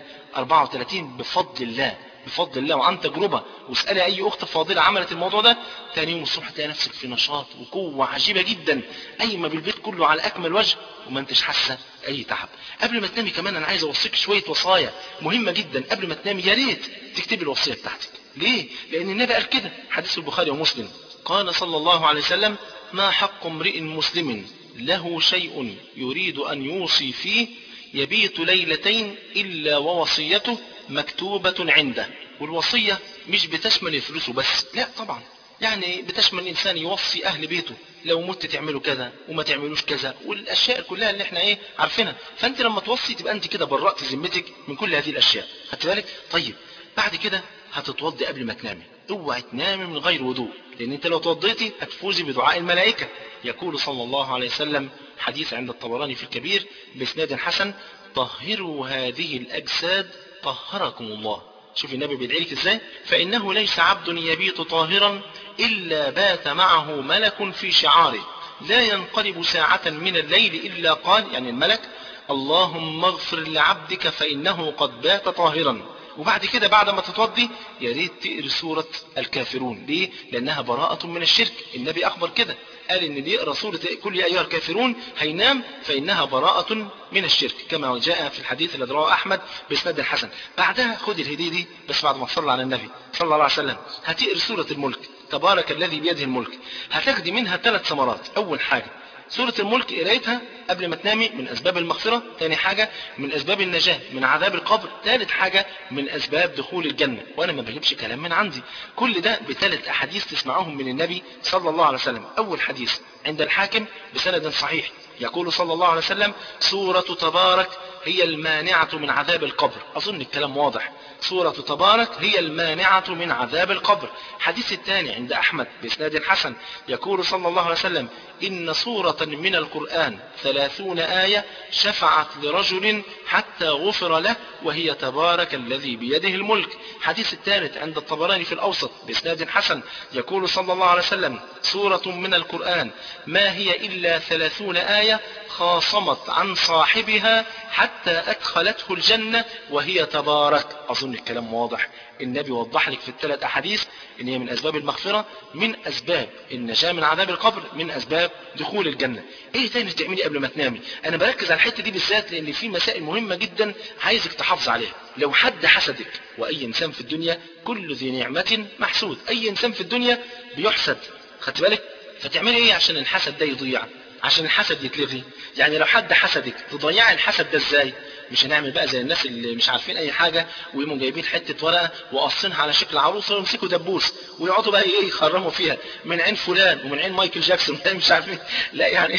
34 بفضل الله بفضل الله وعن تجربة. واسألي أي أخت فاضلة عملت الموضوع ده، تاني يوم الصبح تلاقي نفسك في نشاط وقوة عجيبة جدا، قايمة بالبيت كله على أكمل وجه وما انتش حاسة أي تعب. قبل ما تنامي كمان أنا عايز أوصيك شوية وصايا مهمة جدا. قبل ما تنامي يا ريت تكتبي الوصية بتاعتك. ليه؟ لأن النبي قال كده، حديث البخاري ومسلم، قال صلى الله عليه وسلم ما حق امرئ مسلم له شيء يريد أن يوصي فيه يبيت ليلتين إلا ووصيته مكتوبة عنده. والوصية مش بتشمل الفلوس بس، لا طبعا، يعني بتشمل الإنسان يوصي أهل بيته لو مت تعملوا كذا وما تعملوش كذا، والأشياء كلها اللي احنا عارفينها. فأنت لما توصي تبقى أنت كده برأت ذمتك من كل هذه الأشياء. خدت بالك؟ طيب بعد كده هتتوضي قبل ما تنامي. اوعي تنامي من غير وضوء، لأن أنت لو توضيتي هتفوزي بدعاء الملائكة. يقول صلى الله عليه وسلم، حديث عند الطبراني في الكبير بإسناد حسن: طهروا هذه الأجساد طهركم الله. شوف النبي بيدعي لك ازاي: فإنه ليس عبد يبيت طاهرا إلا بات معه ملك في شعاره لا ينقلب ساعة من الليل إلا قال، يعني الملك: اللهم اغفر لعبدك فإنه قد بات طاهرا. وبعد كده بعد ما تتوضي يا ريت تقري سورة الكافرون. ليه؟ لأنها براءة من الشرك. النبي أخبر كده، قال إن اللي يقرأ سورة كل يا أيها الكافرون هينام فإنها براءة من الشرك، كما جاء في الحديث الذي رواه أحمد بإسناد حسن. بعدها خد الهدية دي، بس بعد ما تصلي على النبي صلى الله عليه وسلم هتقري سورة الملك، تبارك الذي بيده الملك. هتاخدي منها 3 ثمرات. أول حاجة سورة الملك قرايتها قبل ما تنامي من أسباب المغفرة. ثاني حاجة من أسباب النجاة من عذاب القبر. ثالث حاجة من أسباب دخول الجنة. وأنا ما بجيبش كلام من عندي، كل ده ب3 أحاديث تسمعوهم من النبي صلى الله عليه وسلم. أول حديث عند الحاكم بسند صحيح، يقول صلى الله عليه وسلم: سورة تبارك هي المانعة من عذاب القبر. أظن الكلام واضح. سورة تبارك هي المانعة من عذاب القبر. حديث الثاني عند أحمد بإسناد حسن، يقول صلى الله عليه وسلم: إن سورة من القرآن 30 آية شفعت لرجل حتى غفر له وهي تبارك الذي بيده الملك. حديث الثالث عند الطبراني في الأوسط بإسناد حسن، يقول صلى الله عليه وسلم: سورة من القرآن ما هي إلا 30 آية خاصمت عن صاحبها حتى أدخلته الجنة وهي تبارك. أظن الكلام واضح. النبي وضح لك في ال3 أحاديث إن هي من أسباب المغفرة، من أسباب النجاة من عذاب القبر، من أسباب دخول الجنة. إيه تاني تعملي قبل ما تنامي؟ أنا بركز على الحتة دي بالذات لأن في مسائل مهمة جدا عايزك تحافظ عليها. لو حد حسدك، وأي إنسان في الدنيا كل ذي نعمة محسود، أي إنسان في الدنيا بيحسد. خدت بالك؟ فتعملي إيه عشان الحسد ده يضيع، عشان الحسد يتلغي؟ يعني لو حد حسدك تضيعي الحسد ده ازاي؟ مش هنعمل بقى زي الناس اللي مش عارفين اي حاجه ويقوموا جايبين حته ورقه وقاصينها على شكل عروسه ويمسكوا دبوس ويقعدوا بقى يخرموا فيها من عين فلان ومن عين مايكل جاكسون مش عارفين. لا يعني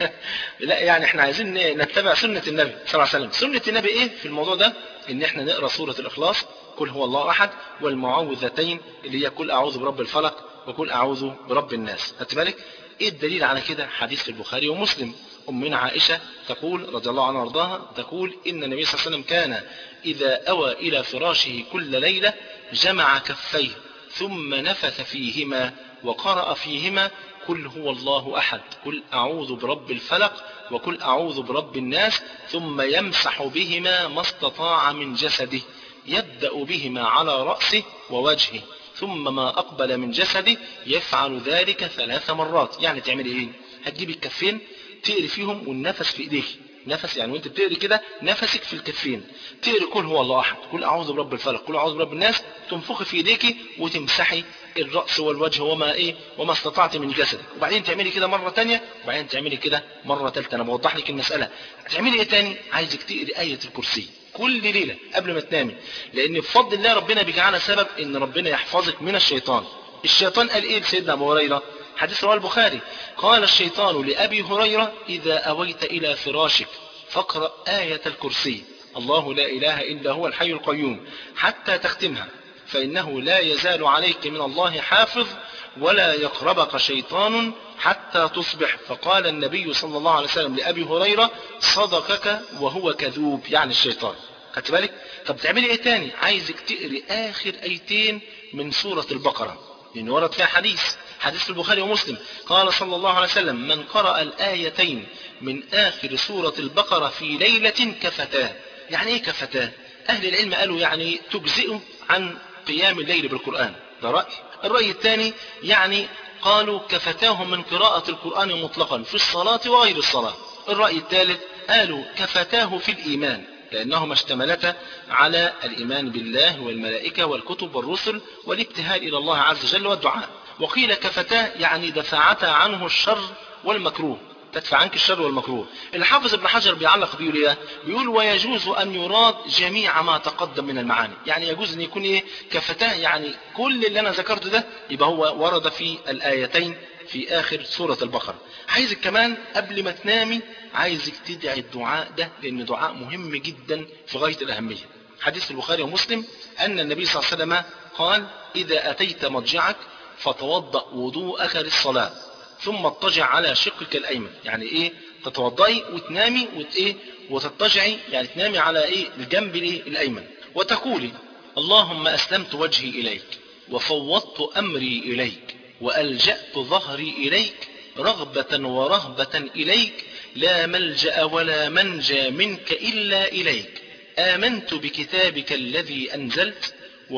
لا يعني احنا عايزين نتبع سنه النبي صلى الله عليه وسلم. سنه النبي ايه في الموضوع ده؟ ان احنا نقرا سوره الاخلاص، قل هو الله احد، والمعوذتين اللي هي قل اعوذ برب الفلق وقل اعوذ برب الناس. خدت بالك؟ ايه الدليل على كده؟ حديث في البخاري ومسلم، أمنا عائشة تقول رضي الله عنها وارضاها، تقول: إن النبي صلى الله عليه وسلم كان إذا أوى إلى فراشه كل ليلة جمع كفيه ثم نفث فيهما وقرأ فيهما قل هو الله أحد، قل أعوذ برب الفلق وقل أعوذ برب الناس، ثم يمسح بهما ما استطاع من جسده، يبدأ بهما على رأسه ووجهه، ثم ما أقبل من جسده يفعل ذلك 3 مرات. يعني تعمل إيه؟ هتجيب الكفين تقري فيهم والنفس في إيديك، نفس يعني وانت بتقري كده نفسك في الكفين، تقري قل هو الله أحد، قل أعوذ برب الفلق، قل أعوذ برب الناس، تنفخي في إيديك وتمسحي الرأس والوجه وما استطعت من جسدك. وبعدين تعملي كده مرة تانية، وبعدين تعملي كده مرة ثالثة. أنا بوضح لك المسألة. هتعملي إيه تاني؟ عايزك تقري آية الكرسي كل ليلة قبل ما تنامي، لأن بفضل الله ربنا بيجعلها سبب إن ربنا يحفظك من الشيطان. الشيطان قال إيه لسيدنا أبو هريرة؟ حديث رواه البخاري، قال الشيطان لأبي هريرة: إذا أويت إلى فراشك فاقرأ آية الكرسي، الله لا إله إلا هو الحي القيوم، حتى تختمها، فإنه لا يزال عليك من الله حافظ ولا يقربك شيطان حتى تصبح. فقال النبي صلى الله عليه وسلم لأبي هريرة: صدقك وهو كذوب، يعني الشيطان. خدت بالك؟ طب تعملي ايه تاني؟ عايزك تقري آخر آيتين من سورة البقرة، لأن ورد فيها حديث في البخاري ومسلم، قال صلى الله عليه وسلم: من قرأ الآيتين من آخر سورة البقرة في ليلة كفتاه. يعني ايه كفتاه؟ أهل العلم قالوا يعني تجزئ عن قيام الليل بالقرآن، ده رأي. الرأي الثاني يعني قالوا كفتاه من قراءة القرآن مطلقا في الصلاة وغير الصلاة. الرأي الثالث قالوا كفتاه في الإيمان، لأنهما اشتملتا على الإيمان بالله والملائكة والكتب والرسل والابتهال إلى الله عز وجل والدعاء. وقيل كفتاه يعني دفعتا عنه الشر والمكروه. تدفع عنك الشر والمكروه. الحافظ ابن حجر بيعلق بيقول ايه؟ بيقول ويجوز ان يراد جميع ما تقدم من المعاني، يعني يجوز ان يكون ايه كفتاه، يعني كل اللي انا ذكرته ده يبقى هو ورد في الايتين في اخر سورة البقرة. عايزك كمان قبل ما تنامي عايزك تدعي الدعاء ده، لان دعاء مهم جدا في غاية الاهمية. حديث البخاري ومسلم ان النبي صلى الله عليه وسلم قال اذا اتيت مضجعك فتوضأ وضوءك للصلاة ثم اضطجع على شقك الايمن، يعني ايه تتوضئي وتنامي وتضطجعي، يعني تنامي على ايه الجنب الايمن، وتقولي اللهم اسلمت وجهي اليك وفوضت امري اليك والجأت ظهري اليك رغبة ورهبة اليك لا ملجأ ولا منجى منك الا اليك، آمنت بكتابك الذي انزلت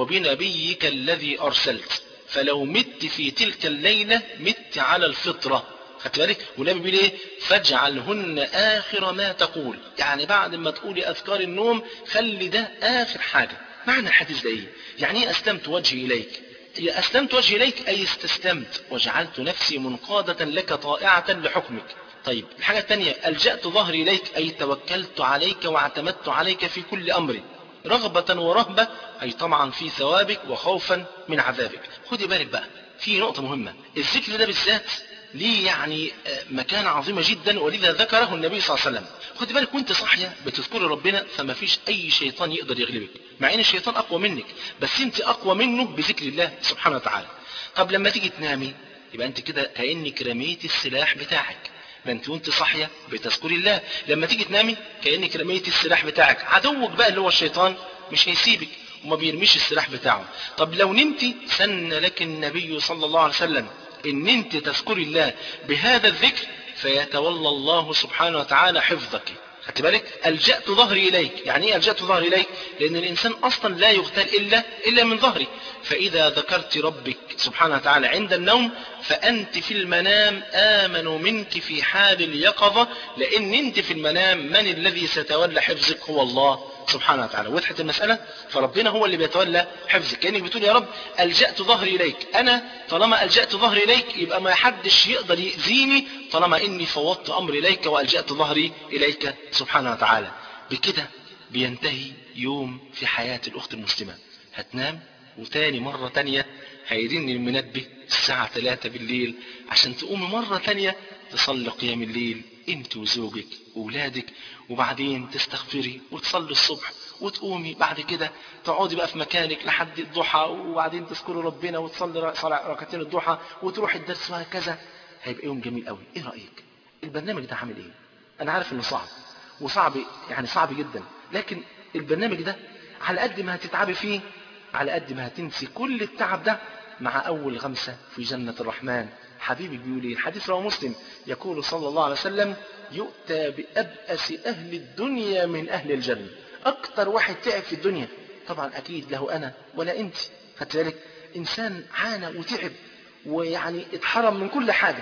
وبنبيك الذي ارسلت، فلو مت في تلك الليلة مت على الفطرة. خدت بالك؟ والنبي بيقول ايه؟ فاجعلهن اخر ما تقول، يعني بعد ما تقولي اذكار النوم خلي ده اخر حاجة. معنى الحديث ده ايه؟ يعني ايه اسلمت وجهي اليك؟ اسلمت وجهي اليك اي استسلمت وجعلت نفسي منقادة لك طائعة لحكمك. طيب الحاجة الثانية ألجأت ظهري اليك اي توكلت عليك واعتمدت عليك في كل امري. رغبة ورهبة أي طمعا في ثوابك وخوفا من عذابك. خدي بالك بقى في نقطة مهمة، الذكر ده بالذات ليه يعني مكانة عظيمة جدا، ولذا ذكره النبي صلى الله عليه وسلم. خدي بالك وانت صاحية بتذكري ربنا فما فيش أي شيطان يقدر يغلبك، مع ان الشيطان أقوى منك بس انت أقوى منه بذكر الله سبحانه وتعالى. طب لما تيجي تنامي يبقى انت كده كأنك رميتي السلاح بتاعك، ما انت وانت صاحية بتذكري الله، لما تيجي تنامي كأنك رميتي السلاح بتاعك. عدوك بقى اللي هو الشيطان مش هيسيبك وما بيرميش السلاح بتاعه. طب لو نمتي سن لك النبي صلى الله عليه وسلم ان انت تذكري الله بهذا الذكر فيتولى الله سبحانه وتعالى حفظك. خدت بالك؟ ألجأت ظهري إليك، يعني ايه ألجأت ظهري إليك؟ لأن الإنسان أصلا لا يغتال إلا من ظهري، فإذا ذكرت ربك سبحانه وتعالى عند النوم فأنت في المنام آمن منك في حال اليقظة، لأن أنت في المنام من الذي سيتولى حفظك؟ هو الله سبحانه وتعالى. وضحت المسألة؟ فربنا هو اللي بيتولى حفظك، كأنك بتقول يا رب ألجأت ظهري إليك، أنا طالما ألجأت ظهري إليك يبقى ما حدش يقدر يأذيني طالما إني فوضت أمري إليك وألجأت ظهري إليك سبحانه وتعالى. بكده بينتهي يوم في حياة الأخت المسلمة. هتنام وتاني مرة تانية هيرن المنبه الساعة 3 بالليل عشان تقوم مرة تانية تصلي قيام الليل انت وزوجك وولادك، وبعدين تستغفري وتصلي الصبح وتقومي بعد كده تقعدي بقى في مكانك لحد الضحى، وبعدين تذكري ربنا وتصلي ركعتين الضحى وتروحي الدرس وهكذا. هيبقى يوم جميل قوي. ايه رأيك؟ البرنامج ده عامل ايه؟ انا عارف انه صعب وصعب، يعني صعب جدا، لكن البرنامج ده على قد ما هتتعبي فيه على قد ما هتنسي كل التعب ده مع أول غمسة في جنة الرحمن. حبيبي بيقول ايه؟ الحديث رواه مسلم، يقول صلى الله عليه وسلم يؤتى بأبأس أهل الدنيا من أهل الجنة. أكتر واحد تعب في الدنيا طبعا أكيد له أنا ولا أنت. خدت بالك؟ إنسان عانى وتعب ويعني اتحرم من كل حاجة،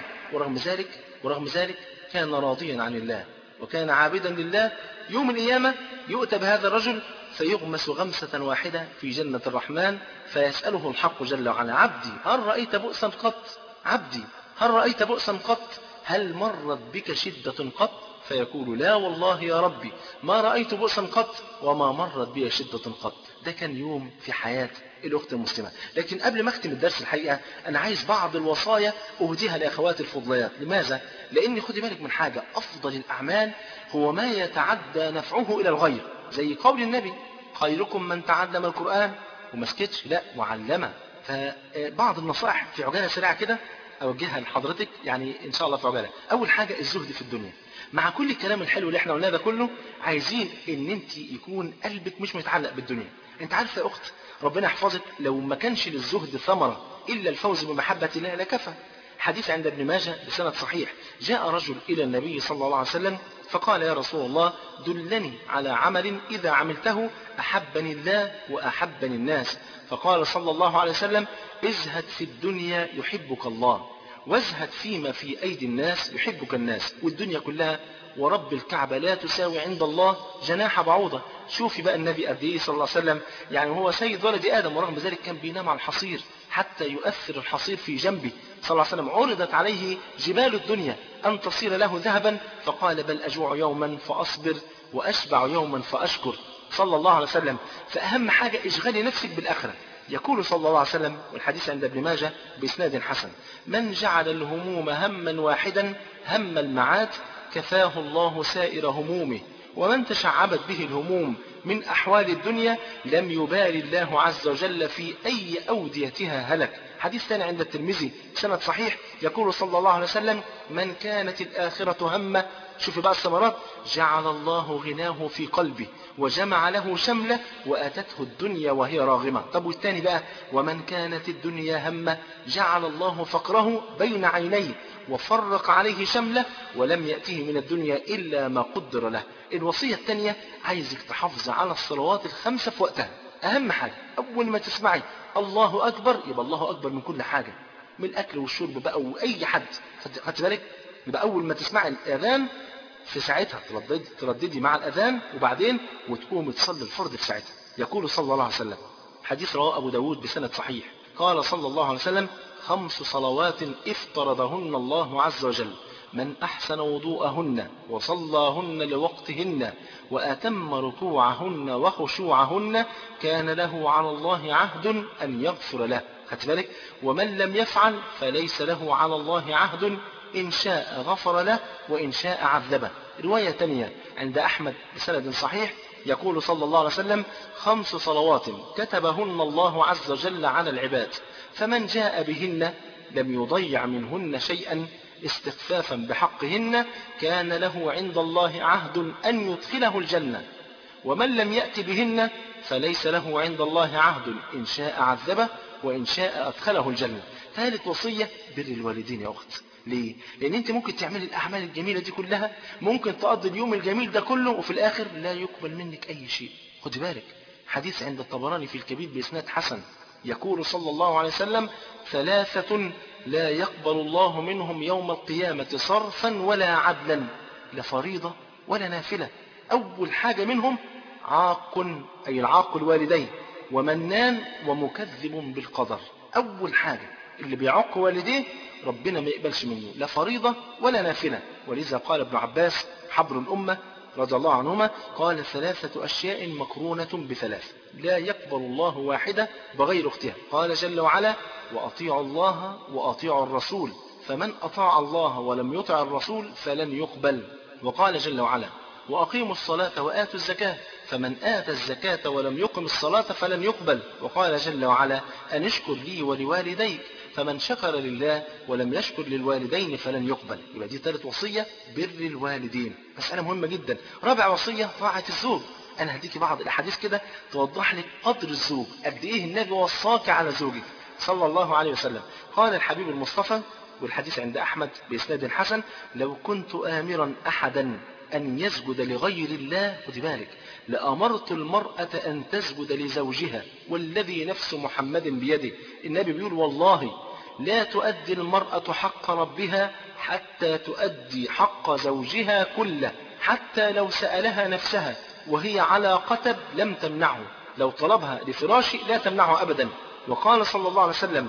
ورغم ذلك كان راضيا عن الله وكان عابدا لله. يوم القيامة يؤتى بهذا الرجل فيغمس غمسة واحدة في جنة الرحمن فيسأله الحق جل وعلا عبدي هل رأيت بؤسا قط؟ عبدي هل رأيت بؤسا قط؟ هل مرت بك شدة قط؟ فيقول لا والله يا ربي ما رأيت بؤسا قط وما مرت بي شدة قط. ده كان يوم في حياة الأخت المسلمة. لكن قبل ما أختم الدرس الحقيقة أنا عايز بعض الوصايا أهديها لأخوات الفضليات. لماذا؟ لأن خدي بالك من حاجة، أفضل الأعمال هو ما يتعدى نفعه إلى الغير، زي قول النبي خيركم من تعلم القرآن وما سكتش لا وعلمه. فبعض النصائح في عجالة سريعة كده أوجهها لحضرتك، يعني إن شاء الله في عجالة. أول حاجة الزهد في الدنيا. مع كل الكلام الحلو اللي احنا قلناه ده كله عايزين ان انت يكون قلبك مش متعلق بالدنيا. انت عارفه يا اخت ربنا يحفظك لو ما كانش للزهد ثمرة الا الفوز بمحبة الله لكفى. حديث عند ابن ماجه بسند صحيح، جاء رجل الى النبي صلى الله عليه وسلم فقال يا رسول الله دلني على عمل اذا عملته احبني الله واحبني الناس. فقال صلى الله عليه وسلم ازهد في الدنيا يحبك الله وازهد فيما في أيدي الناس يحبك الناس. والدنيا كلها ورب الكعبة لا تساوي عند الله جناح بعوضة. شوفي بقى النبي قد ايه صلى الله عليه وسلم، يعني هو سيد ولد آدم ورغم ذلك كان بينام على الحصير حتى يؤثر الحصير في جنبه صلى الله عليه وسلم. عرضت عليه جبال الدنيا أن تصير له ذهبا فقال بل أجوع يوما فأصبر وأشبع يوما فأشكر صلى الله عليه وسلم. فأهم حاجة اشغلي نفسك بالآخرة. يقول صلى الله عليه وسلم والحديث عند ابن ماجه بإسناد حسن: من جعل الهموم هما واحدا هم المعاد كفاه الله سائر همومه، ومن تشعبت به الهموم من أحوال الدنيا لم يبالي الله عز وجل في أي أوديتها هلك. حديث ثاني عند الترمذي سند صحيح يقول صلى الله عليه وسلم: من كانت الآخرة همه، شوف بقى الثمرات، جعل الله غناه في قلبه وجمع له شمله وأتته الدنيا وهي راغمة. طب والتاني بقى: ومن كانت الدنيا همه جعل الله فقره بين عينيه وفرق عليه شمله ولم يأته من الدنيا إلا ما قدر له. الوصية الثانية: عايزك تحافظ على الصلوات الخمسة في وقتها. أهم حاجة أول ما تسمعي الله أكبر يبقى الله أكبر من كل حاجة، من الأكل والشرب بقى وأي حد. خدت بالك؟ يبقى أول ما تسمعي الأذان في ساعتها ترددي مع الأذان، وبعدين وتقوم تصلي الفرض في ساعتها. يقول صلى الله عليه وسلم، حديث رواه أبو داود بسند صحيح، قال صلى الله عليه وسلم: 5 صلوات افترضهن الله عز وجل من أحسن وضوءهن وصلاهن لوقتهن وأتم ركوعهن وخشوعهن كان له على الله عهد أن يغفر له. خدت بالك؟ ومن لم يفعل فليس له على الله عهد إن شاء غفر له وإن شاء عذبه. رواية تانية عند أحمد بسند صحيح يقول صلى الله عليه وسلم: 5 صلوات كتبهن الله عز وجل على العباد فمن جاء بهن لم يضيع منهن شيئا استخفافا بحقهن كان له عند الله عهد أن يدخله الجنة، ومن لم يأت بهن فليس له عند الله عهد إن شاء عذبه وإن شاء أدخله الجنة. ثالث وصية: بر الوالدين يا أخت. ليه؟ لأن أنت ممكن تعملي الأعمال الجميلة دي كلها، ممكن تقضي اليوم الجميل ده كله وفي الآخر لا يقبل منك أي شيء. خد بالك، حديث عند الطبراني في الكبير بإسناد حسن يقول صلى الله عليه وسلم: 3 لا يقبل الله منهم يوم القيامة صرفا ولا عدلا، لا فريضة ولا نافلة. أول حاجة منهم عاق، أي العاق الوالدين، ومنان ومكذب بالقدر. أول حاجة اللي بيعق والديه ربنا ما يقبلش منه لا فريضة ولا نافلة. ولذا قال ابن عباس حبر الأمة رضي الله عنهما قال: 3 أشياء مقرونة ب3 لا يقبل الله واحدة بغير اختها. قال جل وعلا: وأطيعوا الله وأطيعوا الرسول فمن أطاع الله ولم يطع الرسول فلن يقبل. وقال جل وعلا: وأقيموا الصلاة وآتوا الزكاة فمن آتى الزكاة ولم يقم الصلاة فلن يقبل. وقال جل وعلا: أن اشكر لي ولوالديك فمن شكر لله ولم يشكر للوالدين فلن يقبل. يبقى دي 3 وصية، بر الوالدين، مسألة مهمة جدا. رابع وصية: طاعة الزوج. أنا هديكي بعض الأحاديث كده توضح لك قدر الزوج، قد إيه النبي وصاك على زوجك صلى الله عليه وسلم. قال الحبيب المصطفى، والحديث عند أحمد بإسناد حسن: لو كنت آمرا أحدا أن يسجد لغير الله، خدي بالك، لأمرت المرأة أن تسجد لزوجها والذي نفس محمد بيده. النبي بيقول: والله لا تؤدي المرأة حق ربها حتى تؤدي حق زوجها كله، حتى لو سألها نفسها وهي على قتب لم تمنعه، لو طلبها لفراش لا تمنعه أبدا. وقال صلى الله عليه وسلم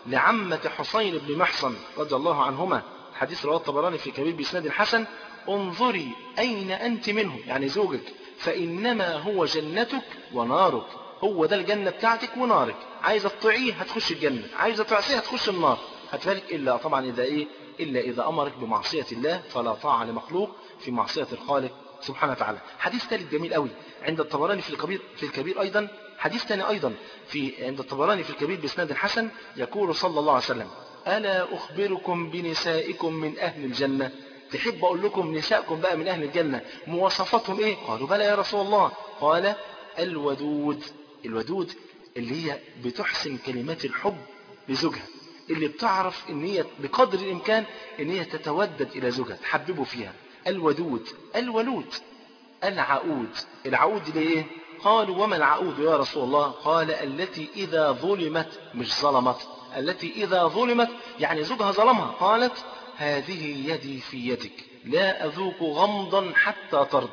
لعمة حسين بن محصن رضي الله عنهما، حديث رواه الطبراني في كبير بإسناد حسن: انظري أين أنت منه، يعني زوجك، فإنما هو جنتك ونارك، هو ده الجنة بتاعتك ونارك. عايزة تطيعيه هتخش الجنة، عايزة تعصيه هتخش النار. هتفلك إلا طبعا إلا إذا أمرك بمعصية الله، فلا طاعة لمخلوق في معصية الخالق سبحانه وتعالى. حديث ثالث جميل قوي عند الطبراني في الكبير أيضا، حديث ثاني أيضا عند الطبراني في الكبير بإسناد حسن يقول صلى الله عليه وسلم: ألا أخبركم بنسائكم من أهل الجنة؟ تحب أقول لكم نسائكم بقى من أهل الجنة مواصفاتهم إيه؟ قالوا: بلى يا رسول الله. قال: الودود. الودود اللي هي بتحسن كلمات الحب لزوجها، اللي بتعرف ان هي بقدر الامكان ان هي تتودد الى زوجها، تحببه فيها. الودود. الولود. العقود. العقود دي ايه؟ قالوا: وما العقود يا رسول الله؟ قال: التي اذا ظلمت، مش ظلمت، التي اذا ظلمت يعني زوجها ظلمها، قالت: هذه يدي في يدك لا اذوق غمضا حتى ترضى،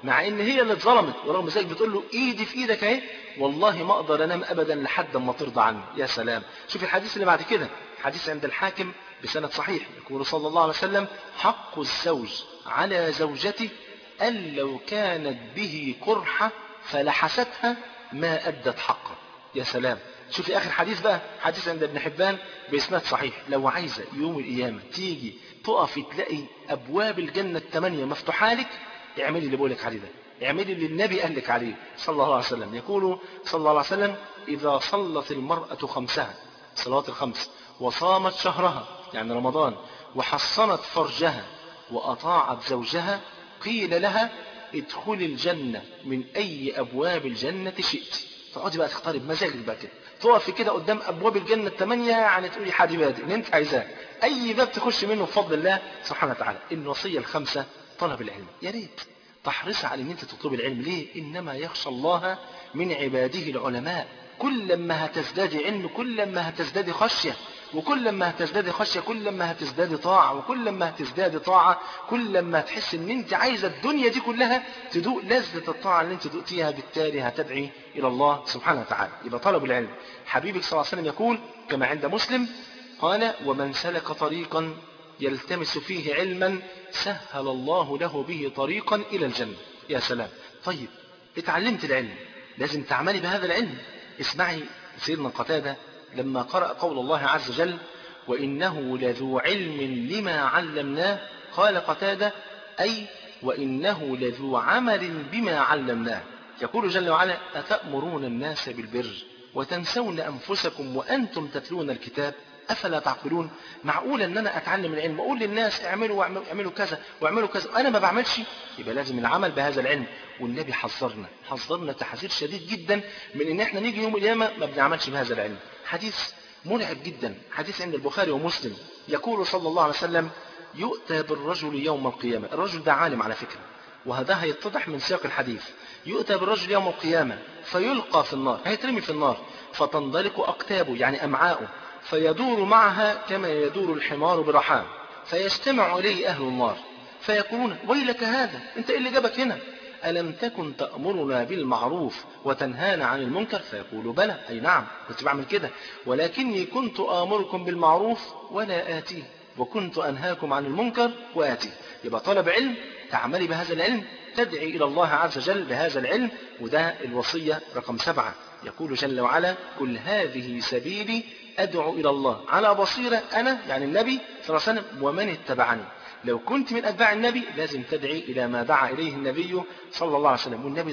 مع ان هي اللي اتظلمت، ورغم ذلك بتقول له ايدي في ايدك اهي، والله ما اقدر انام ابدا لحد ما ترضى عني. يا سلام. شوف الحديث اللي بعد كده، حديث عند الحاكم بسند صحيح، يقول صلى الله عليه وسلم: حق الزوج على زوجته أن لو كانت به قرحة فلحستها ما أدت حقه. يا سلام. شوفي آخر حديث بقى، حديث عند ابن حبان بإسناد صحيح: لو عايزة يوم القيامة تيجي تقفي تلاقي أبواب الجنة 8 مفتوحة لك، اعملي اللي بقولك عليه ده، اعملي اللي النبي قال لك عليه صلى الله عليه وسلم. يقول صلى الله عليه وسلم: إذا صلت المرأة 5 صلوات الخمس، وصامت شهرها يعني رمضان، وحصنت فرجها، وأطاعت زوجها، قيل لها: ادخلي الجنة من أي أبواب الجنة شئت. تقعدي بقى تختاري بمزاجك بقى كده، تقفي كده قدام أبواب الجنة 8، يعني تقولي حادي بادي اللي أنت عايزاه، أي باب تخش منه بفضل الله سبحانه وتعالى. الوصية الخامسة طلب العلم. يا ريت تحرصي على أن أنت تطلبي العلم. ليه؟ إنما يخشى الله من عباده العلماء. كل ما هتزدادي علم كل ما هتزدادي خشية، وكل ما هتزدادي خشية كل ما هتزدادي طاعة، وكل ما هتزدادي طاعة كل ما هتحس ان انت عايزة الدنيا دي كلها تدوق لذة الطاعة اللي انت دقتيها، بالتالي هتدعي الى الله سبحانه وتعالى. يبقى طلب العلم. حبيبك صلى الله عليه وسلم يقول كما عند مسلم قال: ومن سلك طريقا يلتمس فيه علما سهل الله له به طريقا الى الجنة. يا سلام. طيب اتعلمت العلم، لازم تعملي بهذا العلم. اسمعي سيدنا قتادة لما قرأ قول الله عز وجل: وإنه لذو علم لما علمناه. قال قتادة: أي وإنه لذو عمل بما علمناه. يقول جل وعلا: أتأمرون الناس بالبر وتنسون أنفسكم وأنتم تتلون الكتاب أفلا تعقلون؟ معقول ان انا اتعلم العلم واقول للناس اعملوا واعملوا كذا واعملوا كذا وانا ما بعملش؟ يبقى لازم العمل بهذا العلم. والنبي حذرنا تحذير شديد جدا من ان احنا نيجي يوم القيامه ما بنعملش بهذا العلم. حديث مرعب جدا، حديث عند البخاري ومسلم، يقول صلى الله عليه وسلم: يؤتى بالرجل يوم القيامه. الرجل ده عالم على فكره، وهذا هيتضح من سياق الحديث. يؤتى بالرجل يوم القيامه فيلقى في النار، هيترمي في النار، فتنضلق اقتابه يعني امعاؤه، فيدور معها كما يدور الحمار برحاه، فيجتمع إليه أهل النار فيقولون: ويلك هذا، أنت إيه اللي جابك هنا؟ ألم تكن تأمرنا بالمعروف وتنهانا عن المنكر؟ فيقول: بلى، أي نعم كنت بعمل كده، ولكني كنت آمركم بالمعروف ولا آتيه، وكنت أنهاكم عن المنكر وآتيه. يبقى طلب علم، تعملي بهذا العلم، تدعي إلى الله عز وجل بهذا العلم. وده الوصية رقم 7. يقول جل وعلا: قل هذه سبيلي أدعو إلى الله على بصيرة أنا يعني النبي صلى الله عليه وسلم ومن اتبعني. لو كنت من أتباع النبي لازم تدعي إلى ما دعا إليه النبي صلى الله عليه وسلم. والنبي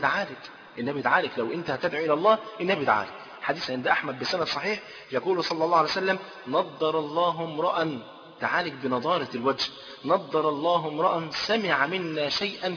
دعالك، لو أنت هتدعو إلى الله النبي دعالك. حديث عند أحمد بسند صحيح يقول صلى الله عليه وسلم: نضر الله امرأ، تعالج بنضارة الوجه، نضر الله امرأ سمع منا شيئا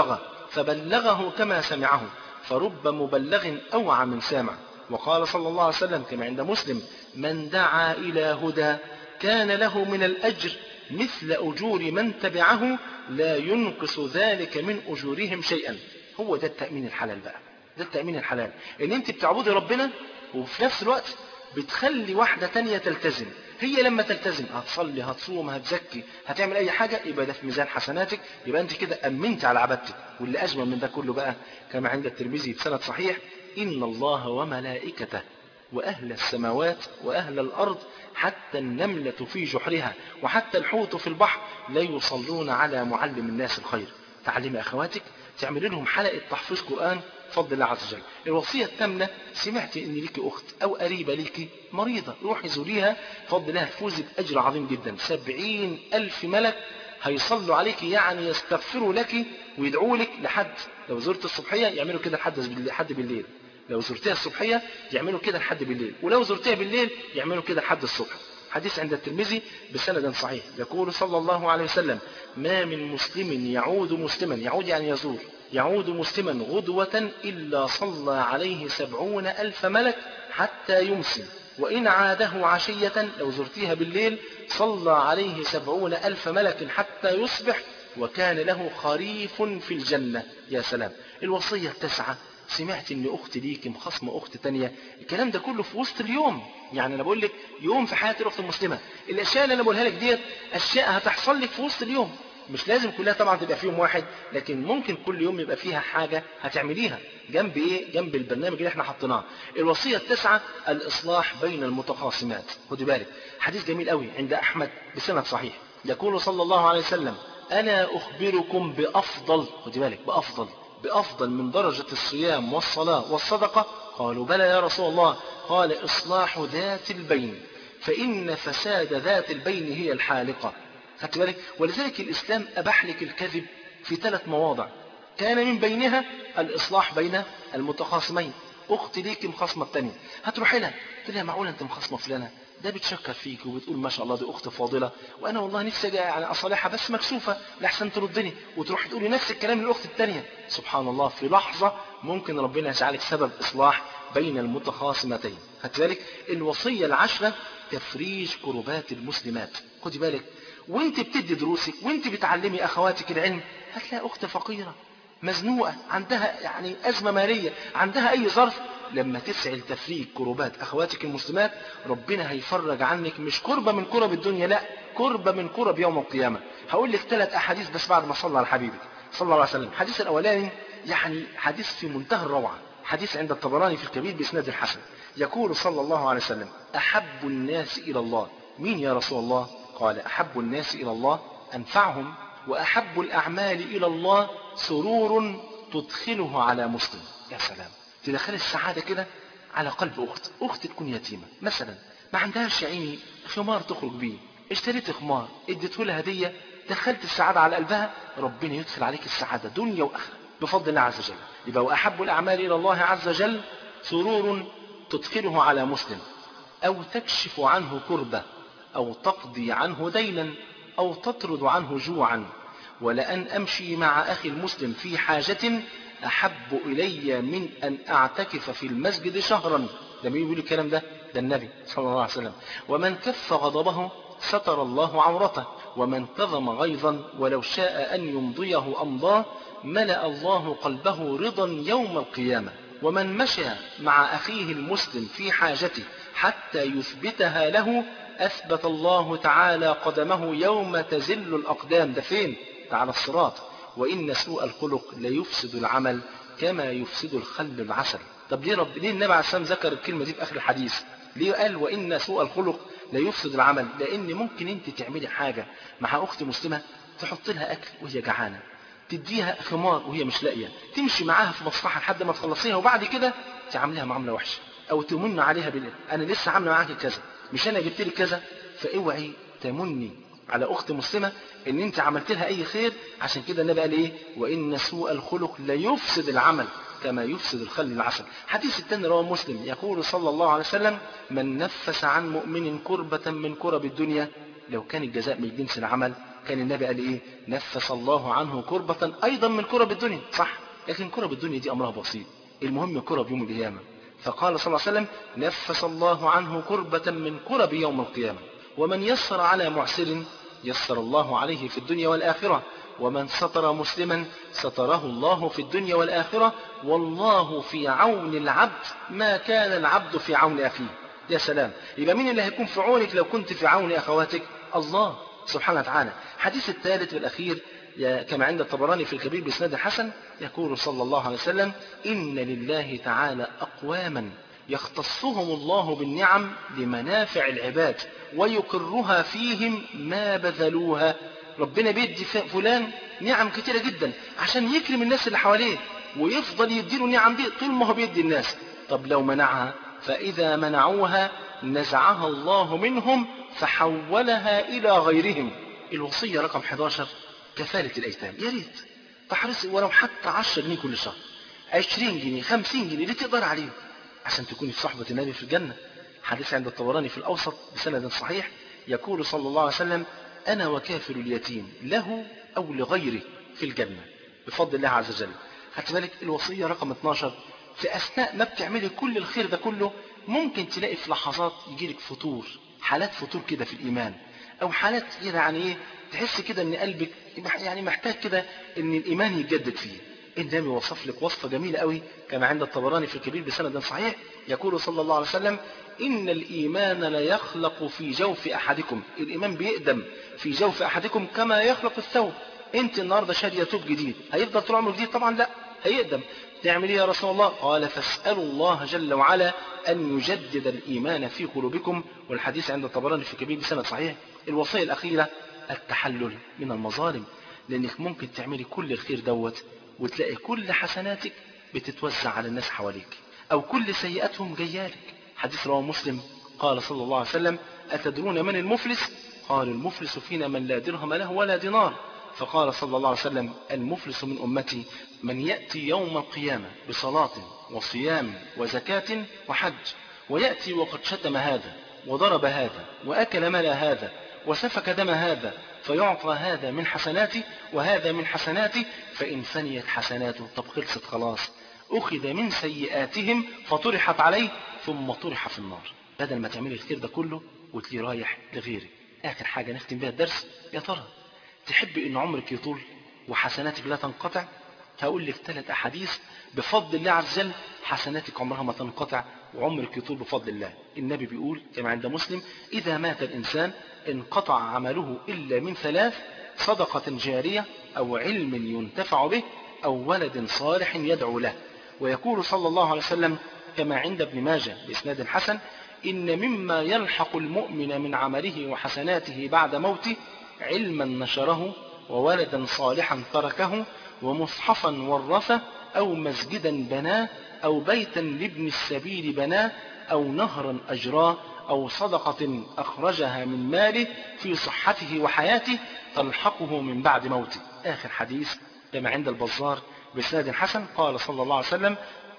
فبلغه كما سمعه، فرب مبلغ أوعى من سامع. وقال صلى الله عليه وسلم كما عند مسلم: من دعا إلى هدى كان له من الأجر مثل أجور من تبعه لا ينقص ذلك من أجورهم شيئا. هو ده التأمين الحلال بقى، ده التأمين الحلال، ان انت بتعبدي ربنا وفي نفس الوقت بتخلي واحدة تانية تلتزم. هي لما تلتزم هتصلي، هتصوم، هتزكي، هتعمل اي حاجة، يبقى ده في ميزان حسناتك، يبقى انت كده امنت على عبادتك. واللي اجمل من ده كله بقى كما عند الترمذي بسند صحيح: إن الله وملائكته وأهل السماوات وأهل الأرض حتى النملة في جحرها وحتى الحوت في البحر لا يصلون على معلم الناس الخير. تعلمي أخواتك، تعمل لهم حلقة تحفيظ قرآن بفضل الله عز وجل. الوصية الثامنة: سمعت ان ليك اخت او قريبة ليك مريضة، روحي زوريها بفضل الله، تفوزي بأجر عظيم جدا. 70,000 ملك هيصلوا عليك، يعني يستغفروا لك ويدعوا لك لحد، لو زرت الصبحية يعملوا كده لحد بالليل، لو زرتها الصبحية يعملوا كده لحد بالليل، ولو زرتها بالليل يعملوا كده لحد الصبح. حديث عند الترمذي بسند صحيح يقول صلى الله عليه وسلم: ما من مسلم يعود مسلما، يعود يعني يزور، يعود مسلما غدوة إلا صلى عليه 70,000 ملك حتى يمسي، وإن عاده عشية، لو زرتيها بالليل صلى عليه 70,000 ملك حتى يصبح، وكان له خريف في الجنة. يا سلام. الوصية 9: سمعت ان اخت ليك مخصمه اخت تانية، الكلام ده كله في وسط اليوم، يعني انا بقول لك يوم في حياه الاخت المسلمه، الاشياء اللي انا بقولها لك ديت اشياء هتحصل لك في وسط اليوم، مش لازم كلها طبعا تبقى فيهم واحد، لكن ممكن كل يوم يبقى فيها حاجة هتعمليها جنب ايه؟ جنب البرنامج اللي احنا حطيناه. الوصية التاسعة الإصلاح بين المتخاصمات. خدي بالك، حديث جميل قوي عند أحمد بسند صحيح، يقول صلى الله عليه وسلم: ألا أخبركم بأفضل، خدي بالك، بأفضل من درجة الصيام والصلاة والصدقة؟ قالوا بلى يا رسول الله. قال: إصلاح ذات البين، فإن فساد ذات البين هي الحالقة. خدت بالك؟ ولذلك الإسلام أباح لك الكذب في 3 مواضع، كان من بينها الإصلاح بين المتخاصمين. أخت ليك مخاصمة التانية، هتروح لها تقول لها: معقولة أنت مخاصمة فلانة؟ ده بتشكر فيك وبتقول ما شاء الله دي أخت فاضلة، وأنا والله نفسي يعني أصالحها بس مكسوفة لحسن تردني، وتروح تقولي نفس الكلام للأخت التانية. سبحان الله، في لحظة ممكن ربنا يجعلك سبب إصلاح بين المتخاصمتين. خدت بالك؟ الوصية العشرة تفريج كربات المسلمات. خدي بالك، وانت بتدي دروسك وانت بتعلمي أخواتك العلم، هتلاقي أخت فقيرة مزنوقة عندها يعني أزمة مالية، عندها أي ظرف، لما تسعى لتفريج كربات أخواتك المسلمات ربنا هيفرج عنك مش كربة من كرب الدنيا، لا، كربة من كرب يوم القيامة. هقول لك 3 أحاديث بس بعد ما صلى على حبيبي صلى الله عليه وسلم. الحديث الأولاني يعني حديث في منتهى الروعة، حديث عند الطبراني في الكبير بإسناد الحسن، يقول صلى الله عليه وسلم: أحب الناس إلى الله. مين يا رسول الله؟ قال: أحب الناس إلى الله أنفعهم، وأحب الأعمال إلى الله سرور تدخله على مسلم. يا سلام، تدخل السعادة كده على قلب أخت تكون يتيمة مثلا، ما عندهاش عيني خمار تخرج بيه، اشتريت خمار اديته لها هدية، دخلت السعادة على قلبها، ربنا يدخل عليك السعادة دنيا وآخرة بفضل الله عز وجل. يبقى وأحب الأعمال إلى الله عز وجل سرور تدخله على مسلم، أو تكشف عنه كربة، أو تقضي عنه دينا، أو تطرد عنه جوعا. ولأن أمشي مع أخي المسلم في حاجة أحب إلي من أن أعتكف في المسجد شهرا. ده مين يقول الكلام ده؟ ده النبي صلى الله عليه وسلم. ومن كف غضبه ستر الله عورته، ومن كظم غيظا ولو شاء أن يمضيه أمضاه ملأ الله قلبه رضا يوم القيامة. ومن مشى مع أخيه المسلم في حاجته حتى يثبتها له أثبت الله تعالى قدمه يوم تزل الأقدام. ده فين؟ على الصراط. وإن سوء الخلق ليفسد العمل كما يفسد الخل العسل. طب ليه ليه النبي عليه السلام ذكر الكلمة دي في آخر الحديث؟ ليه قال وإن سوء الخلق ليفسد العمل؟ لأن ممكن أنت تعملي حاجة مع أخت مسلمة، تحط لها أكل وهي جعانة، تديها خمار وهي مش لاقية، تمشي معاها في مصلحة لحد ما تخلصيها، وبعد كده تعملها معاملة وحشة أو تمن عليها أنا لسه عاملة معاك كذا، مش أنا جبت لك كذا. فاوعي تمني على أخت مسلمة إن أنت عملت لها أي خير. عشان كده النبي قال إيه؟ وإن سوء الخلق ليفسد العمل كما يفسد الخل العسل. حديث الثاني رواه مسلم، يقول صلى الله عليه وسلم: من نفس عن مؤمن كربة من كرب الدنيا، لو كان الجزاء من جنس العمل كان النبي قال إيه؟ نفس الله عنه كربة أيضا من كرب الدنيا. صح، لكن كرب الدنيا دي أمرها بسيط، المهم كرب يوم القيامة. فقال صلى الله عليه وسلم: نفس الله عنه كربة من كرب يوم القيامة. ومن يسر على معسر يسر الله عليه في الدنيا والآخرة، ومن ستر مسلما ستره الله في الدنيا والآخرة، والله في عون العبد ما كان العبد في عون أخيه. يا سلام، يبقى مين اللي هيكون في عونك لو كنت في عون أخواتك؟ الله سبحانه وتعالى. حديث الثالث والأخير كما عند الطبراني في الكبير بإسناد حسن، يقول صلى الله عليه وسلم: إن لله تعالى أقواما يختصهم الله بالنعم لمنافع العباد ويقرها فيهم ما بذلوها. ربنا بيدي فلان نعم كتيرة جدا عشان يكرم الناس اللي حواليه، ويفضل يديله نعم دي طول ما هو بيدي الناس. طب لو منعها، فإذا منعوها نزعها الله منهم فحولها إلى غيرهم. الوصية رقم 11 كفالة الأيتام. يا ريت تحرصي ولو حتى 10 جنيه كل شهر، 20 جنيه، 50 جنيه اللي تقدر عليه عشان تكوني في صحبة النبي في الجنة. حديث عند الطبراني في الأوسط بسند صحيح، يقول صلى الله عليه وسلم: أنا وكافل اليتيم له أو لغيره في الجنة بفضل الله عز وجل. خدت بالك؟ الوصية رقم 12 في أثناء ما بتعملي كل الخير ده كله ممكن تلاقي في لحظات يجيلك فتور، حالات فتور كده في الإيمان، أو حالات كده يعني إيه، تحس كده إن قلبك يعني محتاج كده إن الإيمان يتجدد فيه. النبي وصف لك وصفة جميلة قوي كما عند الطبراني في الكبير بسند صحيح، يقول صلى الله عليه وسلم: إن الإيمان لا يخلق في جوف أحدكم، الإيمان بيقدم في جوف أحدكم كما يخلق الثوب، انت النهارده شاريه توب جديد، هيفضل طول عمره جديد؟ طبعا لا، هيقدم. تعمل ايه يا رسول الله؟ قال فاسألوا الله جل وعلا أن يجدد الإيمان في قلوبكم. والحديث عند الطبراني في كبير بسند صحيح. الوصية الأخيرة التحلل من المظالم، لأنك ممكن تعملي كل الخير دوت وتلاقي كل حسناتك بتتوزع على الناس حواليك، أو كل سيئاتهم جيالك. حديث رواه مسلم قال صلى الله عليه وسلم أتدرون من المفلس؟ قال المفلس فينا من لا درهم له ولا دينار. فقال صلى الله عليه وسلم المفلس من أمتي من يأتي يوم القيامة بصلاة وصيام وزكاة وحج، ويأتي وقد شتم هذا وضرب هذا وأكل مال هذا وسفك دم هذا، فيعطى هذا من حسناته وهذا من حسناته، فإن فنيت حسناته طب خلصت خلاص، أخذ من سيئاتهم فطرحت عليه ثم طرح في النار. بدل ما تعملي الخير ده كله وتلي رايح لغيرك. آخر حاجة نختم بها الدرس، يا ترى تحب إن عمرك يطول وحسناتك لا تنقطع؟ هقول لك 3 أحاديث بفضل الله عز وجل حسناتك عمرها ما تنقطع وعمرك يطول بفضل الله. النبي بيقول كما عند مسلم إذا مات الإنسان انقطع عمله إلا من 3: صدقة جارية أو علم ينتفع به أو ولد صالح يدعو له. ويقول صلى الله عليه وسلم كما عند ابن ماجه بإسناد حسن إن مما يلحق المؤمن من عمله وحسناته بعد موته علما نشره وولدا صالحا تركه ومصحفا ورثه أو مسجدا بناه أو بيتا لابن السبيل بناه أو نهرا أجراه أو صدقة أخرجها من ماله في صحته وحياته تلحقه من بعد موته. آخر حديث كما عند البزار بإسناد حسن قال صلى الله عليه وسلم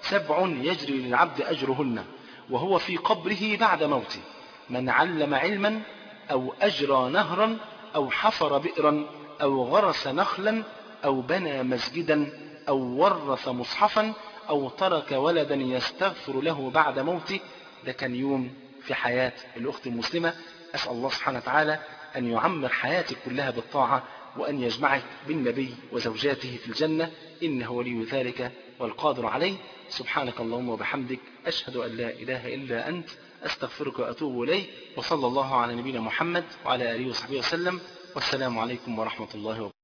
7 يجري للعبد أجرهن وهو في قبره بعد موته: من علم علما أو أجرى نهرا أو حفر بئرا أو غرس نخلا أو بنى مسجدا أو ورث مصحفا أو ترك ولدا يستغفر له بعد موته. ده كان يوم في حياة الأخت المسلمة. أسأل الله سبحانه وتعالى أن يعمر حياتك كلها بالطاعة وأن يجمعك بالنبي وزوجاته في الجنة، إنه ولي ذلك والقادر عليه. سبحانك اللهم وبحمدك أشهد أن لا إله إلا أنت أستغفرك وأتوب إليك. وصلى الله على نبينا محمد وعلى آله وصحبه وسلم، والسلام عليكم ورحمة الله وبركاته.